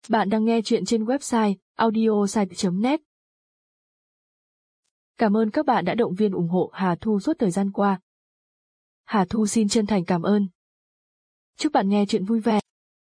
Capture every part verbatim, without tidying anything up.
Bạn đang nghe chuyện trên website audiosite chấm net. Cảm ơn các bạn đã động viên ủng hộ Hà Thu suốt thời gian qua. Hà Thu xin chân thành cảm ơn. Chúc bạn nghe chuyện vui vẻ.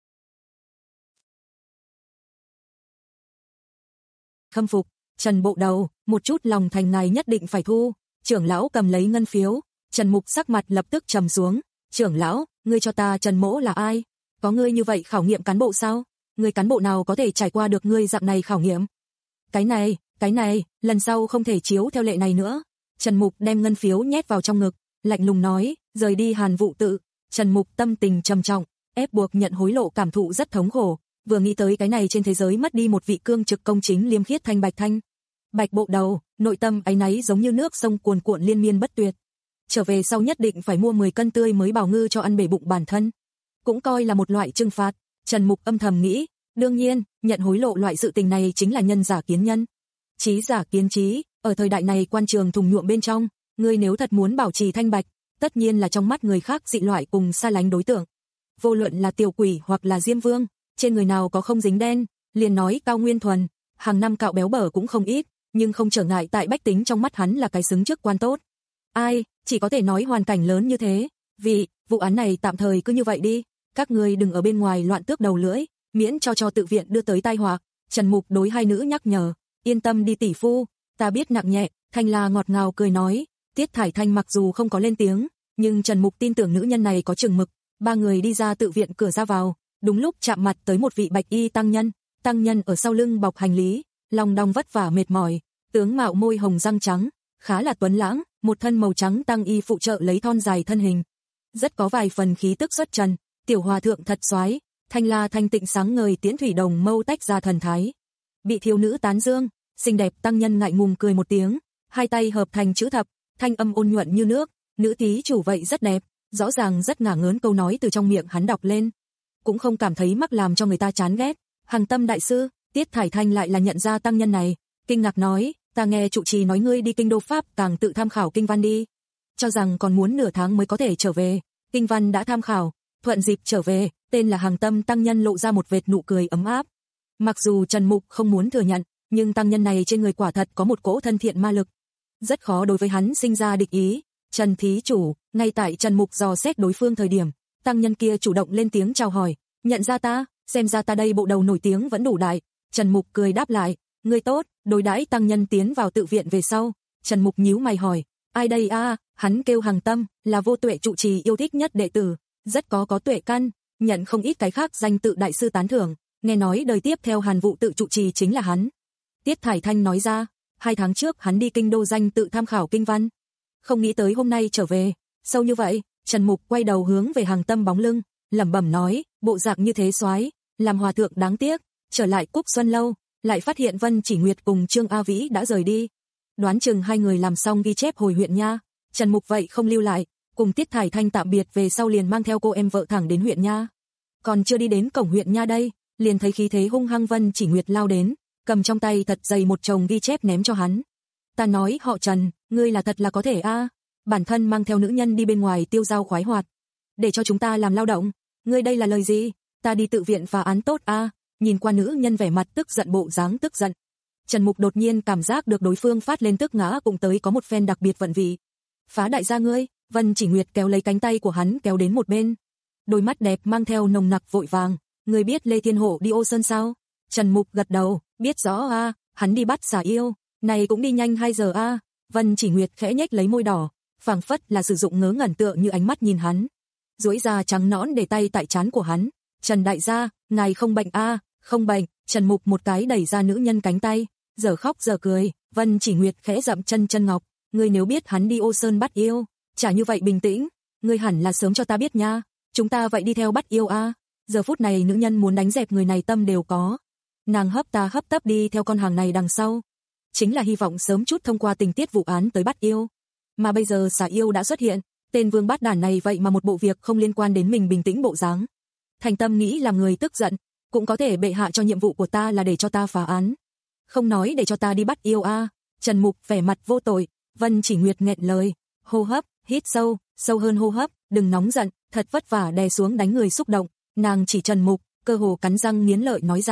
Khâm phục, Trần bộ đầu, một chút lòng thành này nhất định phải thu. Trưởng lão cầm lấy ngân phiếu, Trần Mục sắc mặt lập tức trầm xuống. Trưởng lão, ngươi cho ta Trần Mỗ là ai? Có ngươi như vậy khảo nghiệm cán bộ sao? Người cán bộ nào có thể trải qua được ngươi dạng này khảo nghiệm? Cái này, cái này, lần sau không thể chiếu theo lệ này nữa. Trần Mục đem ngân phiếu nhét vào trong ngực, lạnh lùng nói, rời đi Hàn Vụ Tự. Trần Mục tâm tình trầm trọng, ép buộc nhận hối lộ cảm thụ rất thống khổ, vừa nghĩ tới cái này trên thế giới mất đi một vị cương trực công chính liêm khiết thanh bạch thanh. Bạch bộ đầu, nội tâm áy náy giống như nước sông cuồn cuộn liên miên bất tuyệt. Trở về sau nhất định phải mua mười cân tươi mới bảo ngư cho ăn bể bụng bản thân. Cũng coi là một loại trừng phạt, Trần Mục âm thầm nghĩ, đương nhiên, nhận hối lộ loại sự tình này chính là nhân giả kiến nhân. Trí giả kiến trí, ở thời đại này quan trường thùng nhuộm bên trong, ngươi nếu thật muốn bảo trì thanh bạch, tất nhiên là trong mắt người khác dị loại cùng xa lánh đối tượng. Vô luận là tiểu quỷ hoặc là diêm vương, trên người nào có không dính đen, liền nói Cao Nguyên Thuần, hàng năm cạo béo bở cũng không ít, nhưng không trở ngại tại bách tính trong mắt hắn là cái xứng chức quan tốt. Ai, chỉ có thể nói hoàn cảnh lớn như thế, vì, vụ án này tạm thời cứ như vậy đi, các ngươi đừng ở bên ngoài loạn tước đầu lưỡi, miễn cho cho tự viện đưa tới tai họa. Trần Mục đối hai nữ nhắc nhở, yên tâm đi tỷ phu, ta biết nặng nhẹ. Thanh La ngọt ngào cười nói, Tiết Thải Thanh mặc dù không có lên tiếng, nhưng Trần Mục tin tưởng nữ nhân này có chừng mực. Ba người đi ra tự viện cửa ra vào, đúng lúc chạm mặt tới một vị bạch y tăng nhân, tăng nhân ở sau lưng bọc hành lý, lòng đong vất vả mệt mỏi, tướng mạo môi hồng răng trắng, khá là tuấn lãng, một thân màu trắng tăng y phụ trợ lấy thon dài thân hình, rất có vài phần khí tức xuất trần. Tiểu hòa thượng thật soái. Thanh La thanh tịnh sáng ngời tiễn thủy đồng mâu tách ra thần thái. Bị thiếu nữ tán dương, xinh đẹp tăng nhân ngại ngùng cười một tiếng, hai tay hợp thành chữ thập, thanh âm ôn nhuận như nước, nữ thí chủ vậy rất đẹp, rõ ràng rất ngả ngớn câu nói từ trong miệng hắn đọc lên, cũng không cảm thấy mắc làm cho người ta chán ghét. Hằng Tâm đại sư, Tiết Thải Thanh lại là nhận ra tăng nhân này, kinh ngạc nói, ta nghe trụ trì nói ngươi đi kinh đô Pháp càng tự tham khảo kinh văn đi, cho rằng còn muốn nửa tháng mới có thể trở về, kinh văn đã tham khảo, thuận dịp trở về. Tên là Hằng Tâm tăng nhân lộ ra một vệt nụ cười ấm áp. Mặc dù Trần Mục không muốn thừa nhận, nhưng tăng nhân này trên người quả thật có một cỗ thân thiện ma lực, rất khó đối với hắn sinh ra địch ý. Trần thí chủ, ngay tại Trần Mục dò xét đối phương thời điểm, tăng nhân kia chủ động lên tiếng chào hỏi, nhận ra ta, xem ra ta đây bộ đầu nổi tiếng vẫn đủ đại. Trần Mục cười đáp lại, ngươi tốt. Đối đãi tăng nhân tiến vào tự viện về sau, Trần Mục nhíu mày hỏi, ai đây a? À, hắn kêu Hằng Tâm, là vô tuệ trụ trì yêu thích nhất đệ tử, rất có có tuệ căn, nhận không ít cái khác danh tự đại sư tán thưởng, nghe nói đời tiếp theo Hàn Vụ Tự trụ trì chính là hắn. Tiết Thải Thanh nói ra, hai tháng trước hắn đi kinh đô danh tự tham khảo kinh văn, không nghĩ tới hôm nay trở về, sâu như vậy. Trần Mục quay đầu hướng về Hằng Tâm bóng lưng, lẩm bẩm nói, bộ dạng như thế soái, làm hòa thượng đáng tiếc. Trở lại Cúc Xuân lâu, lại phát hiện Vân Chỉ Nguyệt cùng Trương A Vĩ đã rời đi. Đoán chừng hai người làm xong ghi chép hồi huyện nha, Trần Mục vậy không lưu lại, cùng Tiết Thải Thanh tạm biệt về sau liền mang theo cô em vợ thẳng đến huyện nha. Còn chưa đi đến cổng huyện nha đây, liền thấy khí thế hung hăng Vân Chỉ Nguyệt lao đến, cầm trong tay thật dày một chồng ghi chép ném cho hắn. Ta nói họ Trần, ngươi là thật là có thể a, à. Bản thân mang theo nữ nhân đi bên ngoài tiêu dao khoái hoạt, để cho chúng ta làm lao động, ngươi đây là lời gì? Ta đi tự viện phá án tốt a. À. Nhìn qua nữ nhân vẻ mặt tức giận bộ dáng tức giận, Trần Mục đột nhiên cảm giác được đối phương phát lên tức ngã cùng tới có một phen đặc biệt vận vị. Phá đại gia ngươi. Vân Chỉ Nguyệt kéo lấy cánh tay của hắn kéo đến một bên, đôi mắt đẹp mang theo nồng nặc vội vàng, ngươi biết Lê Thiên Hộ đi Ô Sơn sao? Trần Mục gật đầu, biết rõ a, à, hắn đi bắt xà yêu, này cũng đi nhanh hai giờ a. À. Vân Chỉ Nguyệt khẽ nhếch lấy môi đỏ, phảng phất là sử dụng ngớ ngẩn tựa như ánh mắt nhìn hắn, duỗi ra trắng nõn để tay tại trán của hắn. Trần đại gia, ngài không bệnh a? À, không bệnh. Trần Mục một cái đẩy ra nữ nhân cánh tay, giờ khóc giờ cười. Vân Chỉ Nguyệt khẽ dậm chân chân ngọc, ngươi nếu biết hắn đi Ô Sơn bắt yêu, chả như vậy bình tĩnh, ngươi hẳn là sớm cho ta biết nha, chúng ta vậy đi theo bắt yêu a. À. Giờ phút này nữ nhân muốn đánh dẹp người này tâm đều có, nàng hấp ta hấp tấp đi theo con hàng này đằng sau, chính là hy vọng sớm chút thông qua tình tiết vụ án tới bắt yêu. Mà bây giờ xà yêu đã xuất hiện, tên vương bát đản này vậy mà một bộ việc không liên quan đến mình bình tĩnh bộ dáng. Thành tâm nghĩ làm người tức giận, cũng có thể bệ hạ cho nhiệm vụ của ta là để cho ta phá án, không nói để cho ta đi bắt yêu a. À. Trần Mục vẻ mặt vô tội. Vân Chỉ Nguyệt nghẹn lời, hô hấp, hít sâu, sâu hơn hô hấp, đừng nóng giận, thật vất vả đè xuống đánh người xúc động, nàng chỉ Trần Mục, cơ hồ cắn răng nghiến lợi nói ra,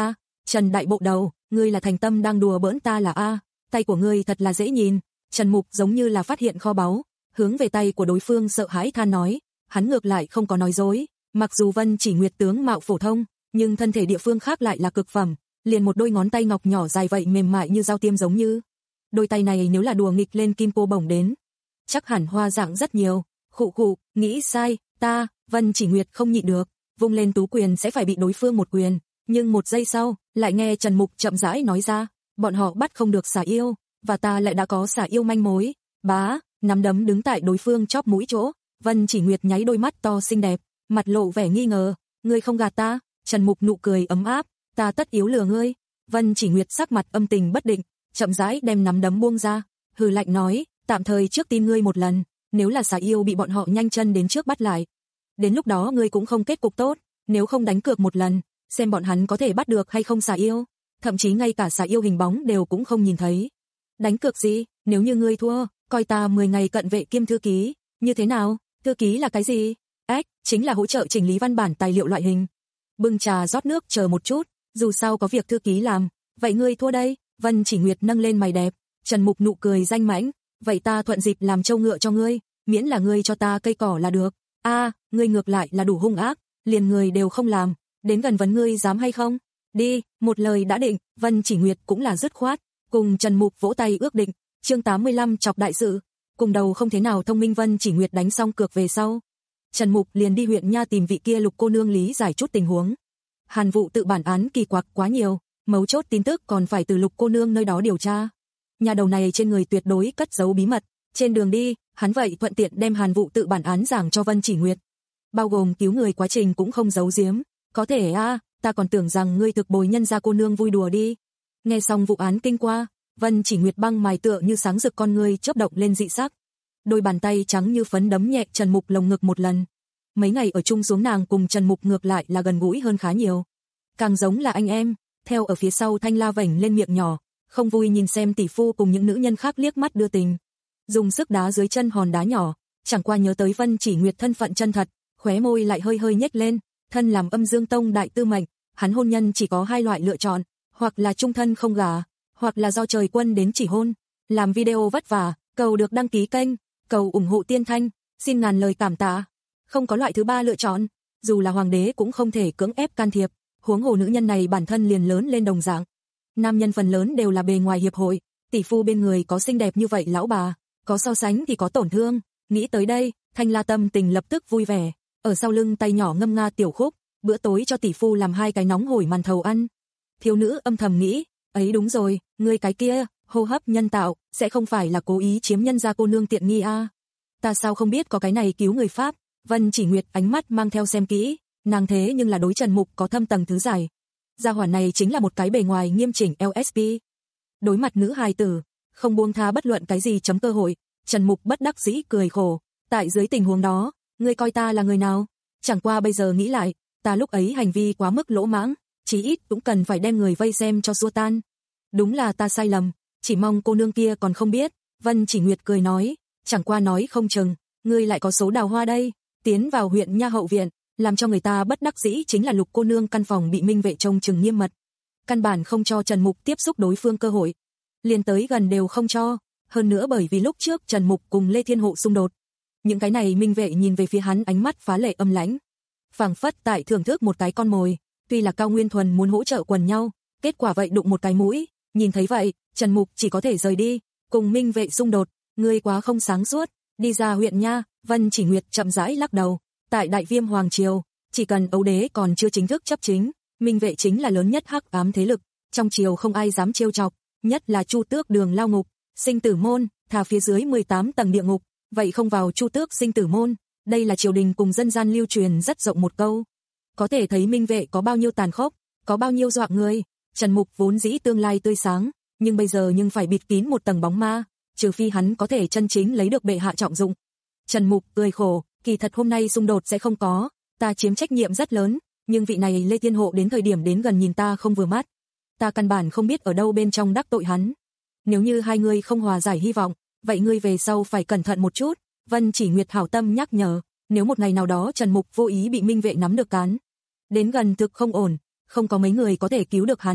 Trần đại bộ đầu, ngươi là thành tâm đang đùa bỡn ta là a? Tay của ngươi thật là dễ nhìn. Trần Mục giống như là phát hiện kho báu, hướng về tay của đối phương sợ hãi than nói, hắn ngược lại không có nói dối, mặc dù Vân Chỉ Nguyệt tướng mạo phổ thông, nhưng thân thể địa phương khác lại là cực phẩm, liền một đôi ngón tay ngọc nhỏ dài vậy mềm mại như dao tiêm giống như. Đôi tay này nếu là đùa nghịch lên kim cô bổng đến, chắc hẳn hoa dạng rất nhiều. Khụ khụ, nghĩ sai, ta, Vân Chỉ Nguyệt không nhịn được, vung lên tú quyền sẽ phải bị đối phương một quyền, nhưng một giây sau, lại nghe Trần Mục chậm rãi nói ra, bọn họ bắt không được xà yêu, và ta lại đã có xà yêu manh mối. Bá, nắm đấm đứng tại đối phương chóp mũi chỗ, Vân Chỉ Nguyệt nháy đôi mắt to xinh đẹp, mặt lộ vẻ nghi ngờ, ngươi không gạt ta? Trần Mục nụ cười ấm áp, ta tất yếu lừa ngươi. Vân Chỉ Nguyệt sắc mặt âm tình bất định, chậm rãi đem nắm đấm buông ra, hừ lạnh nói, tạm thời trước tin ngươi một lần, nếu là xà yêu bị bọn họ nhanh chân đến trước bắt lại, đến lúc đó ngươi cũng không kết cục tốt, nếu không đánh cược một lần, xem bọn hắn có thể bắt được hay không xà yêu, thậm chí ngay cả xà yêu hình bóng đều cũng không nhìn thấy. Đánh cược gì? Nếu như ngươi thua, coi ta mười ngày cận vệ kiêm thư ký, như thế nào? Thư ký là cái gì? Ách, chính là hỗ trợ chỉnh lý văn bản tài liệu loại hình. Bưng trà rót nước chờ một chút, dù sao có việc thư ký làm, vậy ngươi thua đây. Vân Chỉ Nguyệt nâng lên mày đẹp, Trần Mục nụ cười danh mãnh, vậy ta thuận dịp làm trâu ngựa cho ngươi, miễn là ngươi cho ta cây cỏ là được. A, ngươi ngược lại là đủ hung ác, liền người đều không làm, đến gần vấn ngươi dám hay không? Đi, một lời đã định, Vân Chỉ Nguyệt cũng là dứt khoát, cùng Trần Mục vỗ tay ước định. Chương tám mươi lăm chọc đại sự, cùng đầu không thế nào thông minh Vân Chỉ Nguyệt đánh xong cược về sau, Trần Mục liền đi huyện nha tìm vị kia Lục cô nương lý giải chút tình huống. Hàn vụ tự bản án kỳ quặc quá nhiều, mấu chốt tin tức còn phải từ Lục cô nương nơi đó điều tra. Nhà đầu này trên người tuyệt đối cất giấu bí mật, trên đường đi, hắn vậy thuận tiện đem Hàn vụ tự bản án giảng cho Vân Chỉ Nguyệt, bao gồm cứu người quá trình cũng không giấu giếm. Có thể a, à, ta còn tưởng rằng ngươi thực bồi nhân gia cô nương vui đùa đi. Nghe xong vụ án kinh qua, Vân Chỉ Nguyệt băng mài tựa như sáng rực con ngươi chớp động lên dị sắc. Đôi bàn tay trắng như phấn đấm nhẹ Trần Mục lồng ngực một lần. Mấy ngày ở chung xuống nàng cùng Trần Mục ngược lại là gần gũi hơn khá nhiều. Càng giống là anh em, theo ở phía sau Thanh La vểnh lên miệng nhỏ, không vui nhìn xem tỷ phu cùng những nữ nhân khác liếc mắt đưa tình. Dùng sức đá dưới chân hòn đá nhỏ, chẳng qua nhớ tới Vân Chỉ Nguyệt thân phận chân thật, khóe môi lại hơi hơi nhếch lên, thân làm Âm Dương Tông đại tư mệnh, hắn hôn nhân chỉ có hai loại lựa chọn, hoặc là chung thân không gả, hoặc là do trời quân đến chỉ hôn. Làm video vất vả, cầu được đăng ký kênh, cầu ủng hộ Tiên Thanh, xin ngàn lời cảm tạ. Không có loại thứ ba lựa chọn, dù là hoàng đế cũng không thể cưỡng ép can thiệp, huống hồ nữ nhân này bản thân liền lớn lên đồng dạng. Nam nhân phần lớn đều là bề ngoài hiệp hội, tỷ phu bên người có xinh đẹp như vậy lão bà, có so sánh thì có tổn thương. Nghĩ tới đây, Thanh La tâm tình lập tức vui vẻ, ở sau lưng tay nhỏ ngâm nga tiểu khúc, bữa tối cho tỷ phu làm hai cái nóng hổi màn thầu ăn. Thiếu nữ âm thầm nghĩ, ấy đúng rồi, ngươi cái kia, hô hấp nhân tạo, sẽ không phải là cố ý chiếm nhân gia cô nương tiện nghi a? À? Ta sao không biết có cái này cứu người pháp? Vân Chỉ Nguyệt ánh mắt mang theo xem kỹ, nàng thế nhưng là đối Trần Mục có thâm tầng thứ giải. Gia hỏa này chính là một cái bề ngoài nghiêm chỉnh lờ ét pê. Đối mặt nữ hài tử, không buông tha bất luận cái gì chấm cơ hội. Trần Mục bất đắc dĩ cười khổ, tại dưới tình huống đó, ngươi coi ta là người nào? Chẳng qua bây giờ nghĩ lại, ta lúc ấy hành vi quá mức lỗ mãng, chí ít cũng cần phải đem người vây xem cho xua tan. Đúng là ta sai lầm, chỉ mong cô nương kia còn không biết. Vân Chỉ Nguyệt cười nói, chẳng qua nói không chừng, ngươi lại có số đào hoa đây. Tiến vào huyện nha hậu viện, làm cho người ta bất đắc dĩ chính là Lục cô nương căn phòng bị minh vệ trông chừng nghiêm mật, căn bản không cho Trần Mục tiếp xúc đối phương cơ hội, liền tới gần đều không cho. Hơn nữa bởi vì lúc trước Trần Mục cùng Lê Thiên Hộ xung đột, những cái này minh vệ nhìn về phía hắn ánh mắt phá lệ âm lãnh, phảng phất tại thưởng thức một cái con mồi. Tuy là Cao Nguyên Thuần muốn hỗ trợ quần nhau, kết quả vậy đụng một cái mũi. Nhìn thấy vậy, Trần Mục chỉ có thể rời đi, cùng minh vệ xung đột, ngươi quá không sáng suốt. Đi ra huyện nha, Vân Chỉ Nguyệt chậm rãi lắc đầu, tại Đại Viêm Hoàng triều, chỉ cần Âu đế còn chưa chính thức chấp chính, minh vệ chính là lớn nhất hắc ám thế lực, trong triều không ai dám trêu chọc, nhất là Chu Tước Đường lao ngục, sinh tử môn, thà phía dưới mười tám tầng địa ngục, vậy không vào Chu Tước sinh tử môn. Đây là triều đình cùng dân gian lưu truyền rất rộng một câu, có thể thấy minh vệ có bao nhiêu tàn khốc, có bao nhiêu dọa người. Trần Mục vốn dĩ tương lai tươi sáng, nhưng bây giờ nhưng phải bịt kín một tầng bóng ma, trừ phi hắn có thể chân chính lấy được bệ hạ trọng dụng. Trần Mục cười khổ, kỳ thật hôm nay xung đột sẽ không có, ta chiếm trách nhiệm rất lớn, nhưng vị này Lê Thiên Hộ đến thời điểm đến gần nhìn ta không vừa mắt, ta căn bản không biết ở đâu bên trong đắc tội hắn. Nếu như hai người không hòa giải hy vọng, vậy ngươi về sau phải cẩn thận một chút. Vân Chỉ Nguyệt hảo tâm nhắc nhở, nếu một ngày nào đó Trần Mục vô ý bị minh vệ nắm được cán, đến gần thực không ổn, không có mấy người có thể cứu được hắn,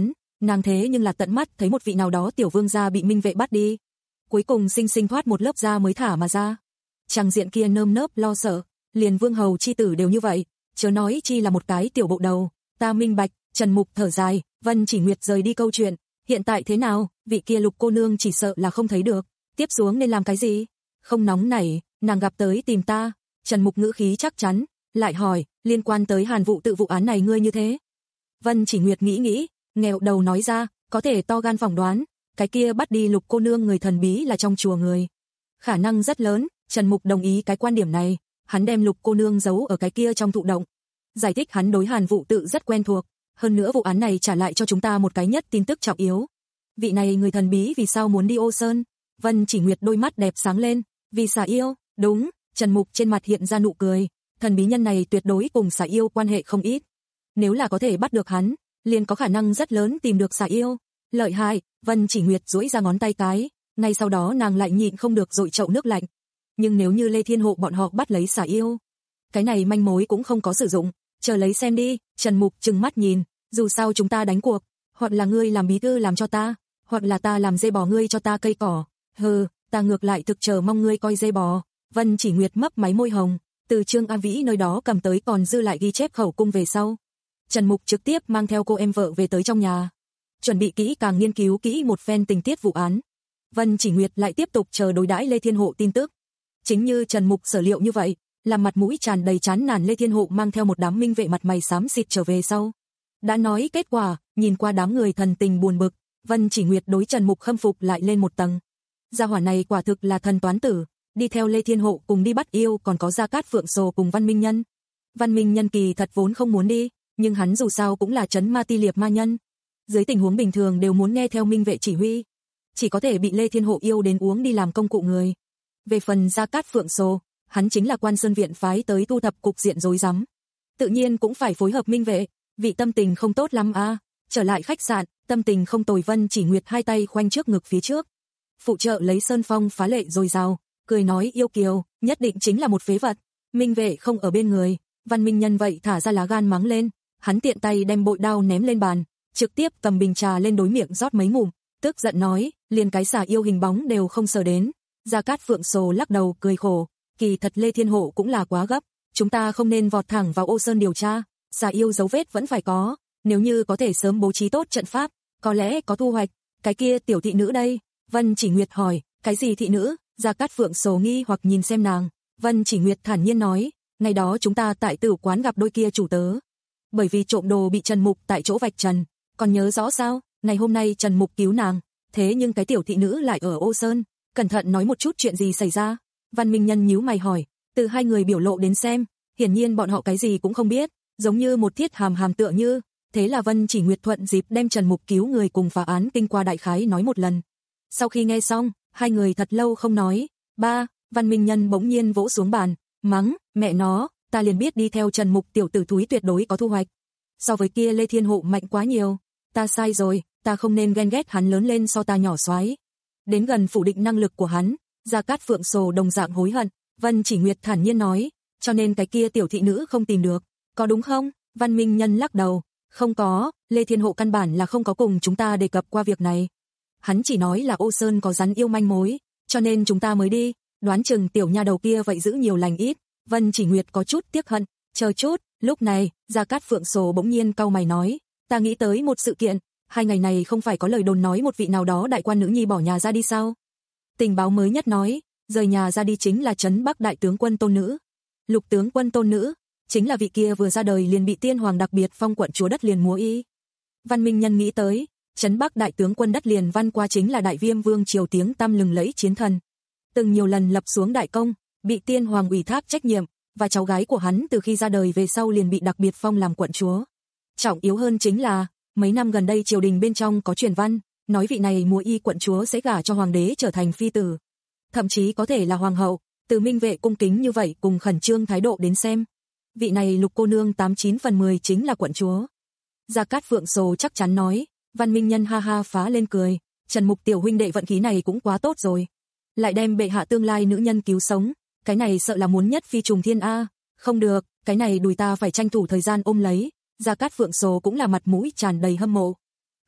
Nàng thế nhưng là tận mắt thấy một vị nào đó tiểu vương gia bị minh vệ bắt đi. Cuối cùng sinh sinh thoát một lớp da mới thả mà ra. Trang diện kia nơm nớp lo sợ, liền vương hầu chi tử đều như vậy, chớ nói chi là một cái tiểu bộ đầu. Ta minh bạch. Trần Mục thở dài, Vân Chỉ Nguyệt rời đi câu chuyện. Hiện tại thế nào, vị kia Lục cô nương chỉ sợ là không thấy được. Tiếp xuống nên làm cái gì? Không nóng nảy, nàng gặp tới tìm ta. Trần Mục ngữ khí chắc chắn, lại hỏi, liên quan tới Hàn vụ tự vụ án này ngươi như thế. Vân Chỉ Nguyệt nghĩ nghĩ, nghẹo đầu nói ra, có thể to gan phỏng đoán, cái kia bắt đi Lục cô nương người thần bí là trong chùa người. Khả năng rất lớn, Trần Mục đồng ý cái quan điểm này, hắn đem Lục cô nương giấu ở cái kia trong thụ động. Giải thích hắn đối Hàn vụ tự rất quen thuộc, hơn nữa vụ án này trả lại cho chúng ta một cái nhất tin tức trọng yếu. Vị này người thần bí vì sao muốn đi Ô Sơn? Vân Chỉ Nguyệt đôi mắt đẹp sáng lên, vì xà yêu, đúng, Trần Mục trên mặt hiện ra nụ cười, thần bí nhân này tuyệt đối cùng xà yêu quan hệ không ít. Nếu là có thể bắt được hắn, liền có khả năng rất lớn tìm được xà yêu. Lợi hại, Vân Chỉ Nguyệt duỗi ra ngón tay cái, ngay sau đó nàng lại nhịn không được dội chậu nước lạnh. Nhưng nếu như Lê Thiên Hộ bọn họ bắt lấy xà yêu, cái này manh mối cũng không có sử dụng, chờ lấy xem đi. Trần Mục trừng mắt nhìn, dù sao chúng ta đánh cuộc, hoặc là ngươi làm bí thư làm cho ta, hoặc là ta làm dê bò ngươi cho ta cây cỏ. Hừ, ta ngược lại thực chờ mong ngươi coi dê bò. Vân Chỉ Nguyệt mấp máy môi hồng, từ Trương A Vĩ nơi đó cầm tới còn dư lại ghi chép khẩu cung về sau. Trần Mục trực tiếp mang theo cô em vợ về tới trong nhà, chuẩn bị kỹ càng nghiên cứu kỹ một phen tình tiết vụ án. Vân Chỉ Nguyệt lại tiếp tục chờ đối đãi Lê Thiên Hộ tin tức. Chính như Trần Mục sở liệu như vậy, làm mặt mũi tràn đầy chán nản Lê Thiên Hộ mang theo một đám minh vệ mặt mày xám xịt trở về sau. Đã nói kết quả, nhìn qua đám người thần tình buồn bực, Vân Chỉ Nguyệt đối Trần Mục khâm phục lại lên một tầng. Gia hỏa này quả thực là thần toán tử, đi theo Lê Thiên Hộ cùng đi bắt yêu còn có Gia Cát Phượng Sồ cùng Văn Minh Nhân. Văn Minh Nhân kỳ thật vốn không muốn đi, nhưng hắn dù sao cũng là trấn ma ti liệp ma nhân. Dưới tình huống bình thường đều muốn nghe theo minh vệ chỉ huy, chỉ có thể bị Lê Thiên Hộ yêu đến uống đi làm công cụ người. Về phần Gia Cát Phượng Sồ, hắn chính là Quan Sơn Viện phái tới thu thập cục diện rối rắm, tự nhiên cũng phải phối hợp minh vệ. Vị tâm tình không tốt lắm a. À. Trở lại khách sạn, tâm tình không tồi. Vân Chỉ Nguyệt hai tay khoanh trước ngực phía trước, phụ trợ lấy sơn phong phá lệ dồi dào, cười nói yêu kiều, nhất định chính là một phế vật. Minh vệ không ở bên người, Văn Minh Nhân vậy thả ra lá gan mắng lên, hắn tiện tay đem bội đao ném lên bàn, trực tiếp cầm bình trà lên đối miệng rót mấy ngụm, tức giận nói, liền cái xà yêu hình bóng đều không sờ đến. Gia Cát Phượng Sồ lắc đầu cười khổ, kỳ thật Lê Thiên Hộ cũng là quá gấp, chúng ta không nên vọt thẳng vào Ô Sơn điều tra, xà yêu dấu vết vẫn phải có, nếu như có thể sớm bố trí tốt trận pháp, có lẽ có thu hoạch. Cái kia tiểu thị nữ đây? Vân Chỉ Nguyệt hỏi, cái gì thị nữ? Gia Cát Phượng Sồ nghi hoặc nhìn xem nàng. Vân Chỉ Nguyệt thản nhiên nói, ngày đó chúng ta tại tử quán gặp đôi kia chủ tớ, bởi vì trộm đồ bị Trần Mục tại chỗ vạch trần, còn nhớ rõ sao? Ngày hôm nay Trần Mục cứu nàng, thế nhưng cái tiểu thị nữ lại ở Ô Sơn, cẩn thận nói một chút chuyện gì xảy ra. Văn Minh Nhân nhíu mày hỏi, từ hai người biểu lộ đến xem, hiển nhiên bọn họ cái gì cũng không biết, giống như một thiết hàm hàm tựa như. Thế là Vân Chỉ Nguyệt thuận dịp đem Trần Mục cứu người cùng phá án kinh qua đại khái nói một lần. Sau khi nghe xong, hai người thật lâu không nói. Ba, Văn Minh Nhân bỗng nhiên vỗ xuống bàn, mắng, mẹ nó, ta liền biết đi theo Trần Mục tiểu tử thúi tuyệt đối có thu hoạch. So với kia Lê Thiên Hộ mạnh quá nhiều, ta sai rồi, ta không nên ghen ghét hắn lớn lên so ta nhỏ xoái. Đến gần phủ định năng lực của hắn, Gia Cát Phượng Sồ đồng dạng hối hận. Vân Chỉ Nguyệt thản nhiên nói, cho nên cái kia tiểu thị nữ không tìm được, có đúng không? Văn Minh Nhân lắc đầu, không có, Lê Thiên Hộ căn bản là không có cùng chúng ta đề cập qua việc này. Hắn chỉ nói là Ô Sơn có rắn yêu manh mối, cho nên chúng ta mới đi, đoán chừng tiểu nha đầu kia vậy giữ nhiều lành ít. Vân Chỉ Nguyệt có chút tiếc hận, chờ chút. Lúc này, Gia Cát Phượng Sồ bỗng nhiên cau mày nói, ta nghĩ tới một sự kiện, hai ngày này không phải có lời đồn nói một vị nào đó đại quan nữ nhi bỏ nhà ra đi sao? Tình báo mới nhất nói, rời nhà ra đi chính là trấn Bắc đại tướng quân tôn nữ. Lục tướng quân tôn nữ, chính là vị kia vừa ra đời liền bị tiên hoàng đặc biệt phong quận chúa đất liền múa y. Văn Minh Nhân nghĩ tới, trấn Bắc đại tướng quân đất liền văn qua chính là đại viêm vương triều tiếng tăm lừng lẫy chiến thần, từng nhiều lần lập xuống đại công, bị tiên hoàng ủy thác trách nhiệm, và cháu gái của hắn từ khi ra đời về sau liền bị đặc biệt phong làm quận chúa. Trọng yếu hơn chính là, mấy năm gần đây triều đình bên trong có truyền văn, nói vị này múa y quận chúa sẽ gả cho hoàng đế trở thành phi tử, thậm chí có thể là hoàng hậu. Từ minh vệ cung kính như vậy cùng khẩn trương thái độ đến xem, vị này Lục cô nương tám chín phần mười chính là quận chúa. Gia Cát Phượng Sồ chắc chắn nói. Văn Minh Nhân ha ha phá lên cười, Trần Mục tiểu huynh đệ vận khí này cũng quá tốt rồi, lại đem bệ hạ tương lai nữ nhân cứu sống, cái này sợ là muốn nhất phi trùng thiên a. Không được, cái này đùi ta phải tranh thủ thời gian ôm lấy. Gia Cát Phượng Sồ cũng là mặt mũi tràn đầy hâm mộ.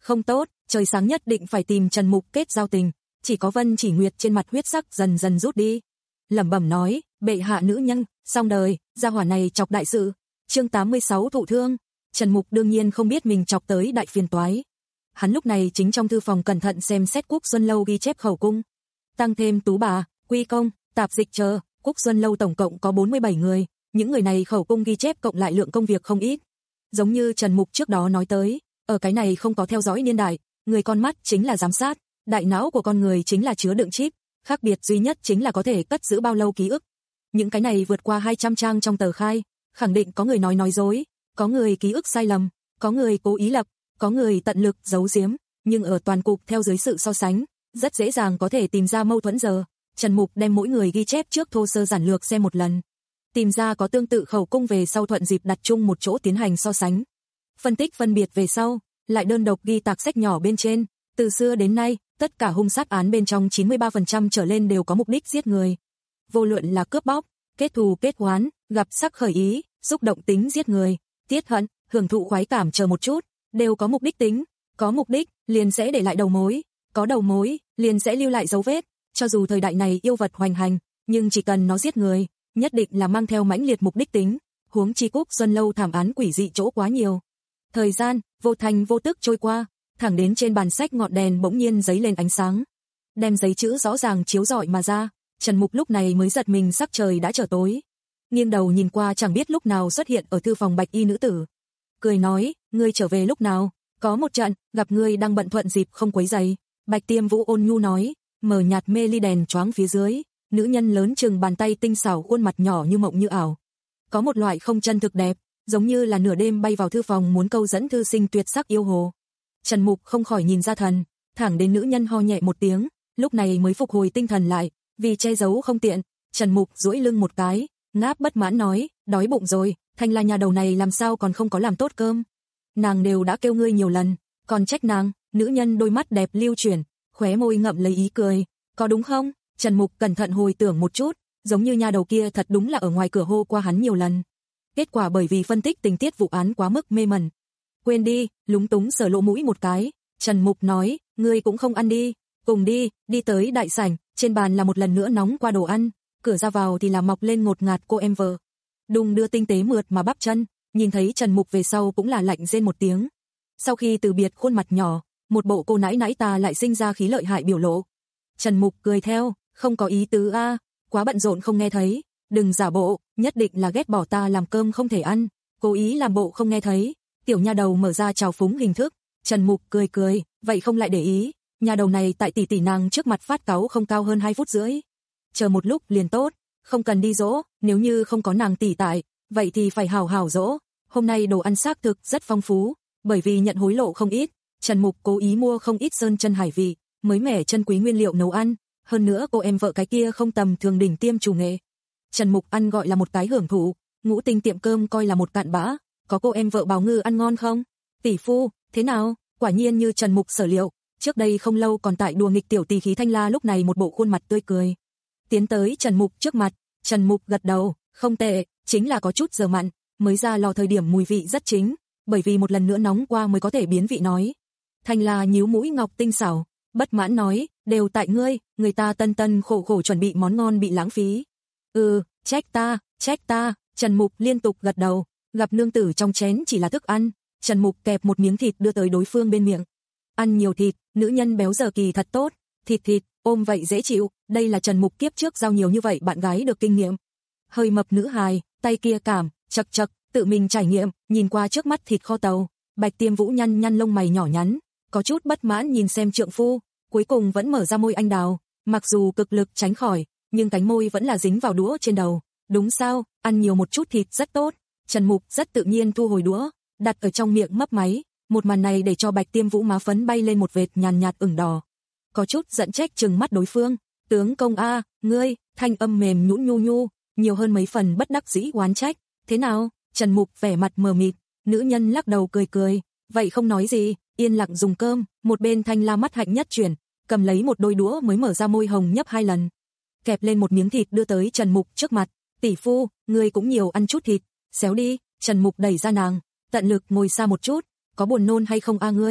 Không tốt, trời sáng nhất định phải tìm Trần Mục kết giao tình, chỉ có Vân Chỉ Nguyệt trên mặt huyết sắc dần dần rút đi. Lẩm bẩm nói, bệ hạ nữ nhân, xong đời, gia hỏa này chọc đại sự. Chương tám mươi sáu thụ thương. Trần Mục đương nhiên không biết mình chọc tới đại phiền toái. Hắn lúc này chính trong thư phòng cẩn thận xem xét Quốc Xuân Lâu ghi chép khẩu cung. Tăng thêm Tú bà, Quy công, tạp dịch chờ, Quốc Xuân Lâu tổng cộng có bốn mươi bảy người, những người này khẩu cung ghi chép cộng lại lượng công việc không ít. Giống như Trần Mục trước đó nói tới, ở cái này không có theo dõi niên đại, người con mắt chính là giám sát, đại não của con người chính là chứa đựng chip, khác biệt duy nhất chính là có thể cất giữ bao lâu ký ức. Những cái này vượt qua hai trăm trang trong tờ khai, khẳng định có người nói nói dối, có người ký ức sai lầm, có người cố ý lập, có người tận lực giấu giếm, nhưng ở toàn cục theo dưới sự so sánh, rất dễ dàng có thể tìm ra mâu thuẫn giờ. Trần Mục đem mỗi người ghi chép trước thô sơ giản lược xem một lần, tìm ra có tương tự khẩu cung về sau thuận dịp đặt chung một chỗ tiến hành so sánh. Phân tích phân biệt về sau, lại đơn độc ghi tạc sách nhỏ bên trên, từ xưa đến nay, tất cả hung sát án bên trong chín mươi ba phần trăm trở lên đều có mục đích giết người. Vô luận là cướp bóc, kết thù kết oán, gặp sắc khởi ý, xúc động tính giết người, tiết hận, hưởng thụ khoái cảm chờ một chút, đều có mục đích tính, có mục đích, liền sẽ để lại đầu mối, có đầu mối, liền sẽ lưu lại dấu vết, cho dù thời đại này yêu vật hoành hành, nhưng chỉ cần nó giết người, nhất định là mang theo mãnh liệt mục đích tính, huống chi Quốc Xuân Lâu thảm án quỷ dị chỗ quá nhiều. Thời gian, vô thành vô tức trôi qua, thẳng đến trên bàn sách ngọn đèn bỗng nhiên giấy lên ánh sáng, đem giấy chữ rõ ràng chiếu rọi mà ra, Trần Mục lúc này mới giật mình sắc trời đã trở tối. Nghiêng đầu nhìn qua chẳng biết lúc nào xuất hiện ở thư phòng bạch y nữ tử. Cười nói, ngươi trở về lúc nào, có một trận, gặp ngươi đang bận thuận dịp không quấy rầy. Bạch Tiêm Vũ ôn nhu nói, mờ nhạt mê ly đèn choáng phía dưới, nữ nhân lớn chừng bàn tay tinh xảo khuôn mặt nhỏ như mộng như ảo. Có một loại không chân thực đẹp, giống như là nửa đêm bay vào thư phòng muốn câu dẫn thư sinh tuyệt sắc yêu hồ. Trần Mục không khỏi nhìn ra thần, thẳng đến nữ nhân ho nhẹ một tiếng, lúc này mới phục hồi tinh thần lại, vì che giấu không tiện, Trần Mục duỗi lưng một cái, ngáp bất mãn nói, đói bụng rồi, Thanh La nhà đầu này làm sao còn không có làm tốt cơm. Nàng đều đã kêu ngươi nhiều lần, còn trách nàng. Nữ nhân đôi mắt đẹp lưu chuyển, khóe môi ngậm lấy ý cười, có đúng không? Trần Mục cẩn thận hồi tưởng một chút, giống như nha đầu kia thật đúng là ở ngoài cửa hô qua hắn nhiều lần. Kết quả bởi vì phân tích tình tiết vụ án quá mức mê mẩn, quên đi, lúng túng sờ lỗ mũi một cái. Trần Mục nói, ngươi cũng không ăn đi, cùng đi. Đi tới đại sảnh, trên bàn là một lần nữa nóng qua đồ ăn, cửa ra vào thì là mọc lên ngột ngạt cô em vợ, đùng đưa tinh tế mượt mà bắp chân, nhìn thấy Trần Mục về sau cũng là lạnh rên một tiếng. Sau khi từ biệt khuôn mặt nhỏ, một bộ cô nãi nãi ta lại sinh ra khí lợi hại biểu lộ. Trần Mục cười theo, không có ý tứ a, quá bận rộn không nghe thấy, đừng giả bộ, nhất định là ghét bỏ ta làm cơm không thể ăn, cố ý làm bộ không nghe thấy. Tiểu nha đầu mở ra trào phúng hình thức. Trần Mục cười cười, vậy không lại để ý, nha đầu này tại tỷ tỷ nàng trước mặt phát cáu không cao hơn hai phút rưỡi. Chờ một lúc liền tốt, không cần đi dỗ, nếu như không có nàng tỷ tại, vậy thì phải hào hào dỗ. Hôm nay đồ ăn xác thực rất phong phú, bởi vì nhận hối lộ không ít, Trần Mục cố ý mua không ít sơn chân hải vị, mới mẻ chân quý nguyên liệu nấu ăn, hơn nữa cô em vợ cái kia không tầm thường đỉnh tiêm chủ nghệ. Trần Mục ăn gọi là một cái hưởng thụ, ngũ tinh tiệm cơm coi là một cạn bã, có cô em vợ bào ngư ăn ngon không? Tỷ phu, thế nào? Quả nhiên như Trần Mục sở liệu, trước đây không lâu còn tại đùa nghịch tiểu tỷ khí Thanh La lúc này một bộ khuôn mặt tươi cười. Tiến tới Trần Mục trước mặt, Trần Mục gật đầu, không tệ, chính là có chút giờ mặn, mới ra lò thời điểm mùi vị rất chính, bởi vì một lần nữa nóng qua mới có thể biến vị nói. Thanh La nhíu mũi ngọc tinh xảo, bất mãn nói, đều tại ngươi, người ta tân tân khổ khổ chuẩn bị món ngon bị lãng phí. Ừ, trách ta, trách ta. Trần Mục liên tục gật đầu, gặp nương tử trong chén chỉ là thức ăn, Trần Mục kẹp một miếng thịt đưa tới đối phương bên miệng. Ăn nhiều thịt, nữ nhân béo giờ kỳ thật tốt, thịt thịt, ôm vậy dễ chịu, đây là Trần Mục kiếp trước giao nhiều như vậy bạn gái được kinh nghiệm. Hơi mập nữ hài, tay kia cảm, chật chật, tự mình trải nghiệm, nhìn qua trước mắt thịt kho tàu, Bạch Tiêm Vũ nhăn nhăn lông mày nhỏ nhắn, có chút bất mãn nhìn xem trượng phu, cuối cùng vẫn mở ra môi anh đào, mặc dù cực lực tránh khỏi, nhưng cánh môi vẫn là dính vào đũa trên đầu. Đúng sao, ăn nhiều một chút thịt rất tốt. Trần Mục rất tự nhiên thu hồi đũa, đặt ở trong miệng mấp máy, một màn này để cho Bạch Tiêm Vũ má phấn bay lên một vệt nhàn nhạt ửng đỏ. Có chút giận trách trừng mắt đối phương, tướng công a, ngươi, thanh âm mềm nhũn nhu nhu, nhiều hơn mấy phần bất đắc dĩ oán trách, thế nào? Trần Mục vẻ mặt mờ mịt, nữ nhân lắc đầu cười cười, vậy không nói gì, yên lặng dùng cơm. Một bên Thanh La mắt hạnh nhất chuyển, cầm lấy một đôi đũa mới mở ra môi hồng nhấp hai lần, kẹp lên một miếng thịt đưa tới Trần Mục trước mặt. Tỷ phu, ngươi cũng nhiều ăn chút thịt, xéo đi. Trần Mục đẩy ra nàng, tận lực ngồi xa một chút, có buồn nôn hay không a ngươi?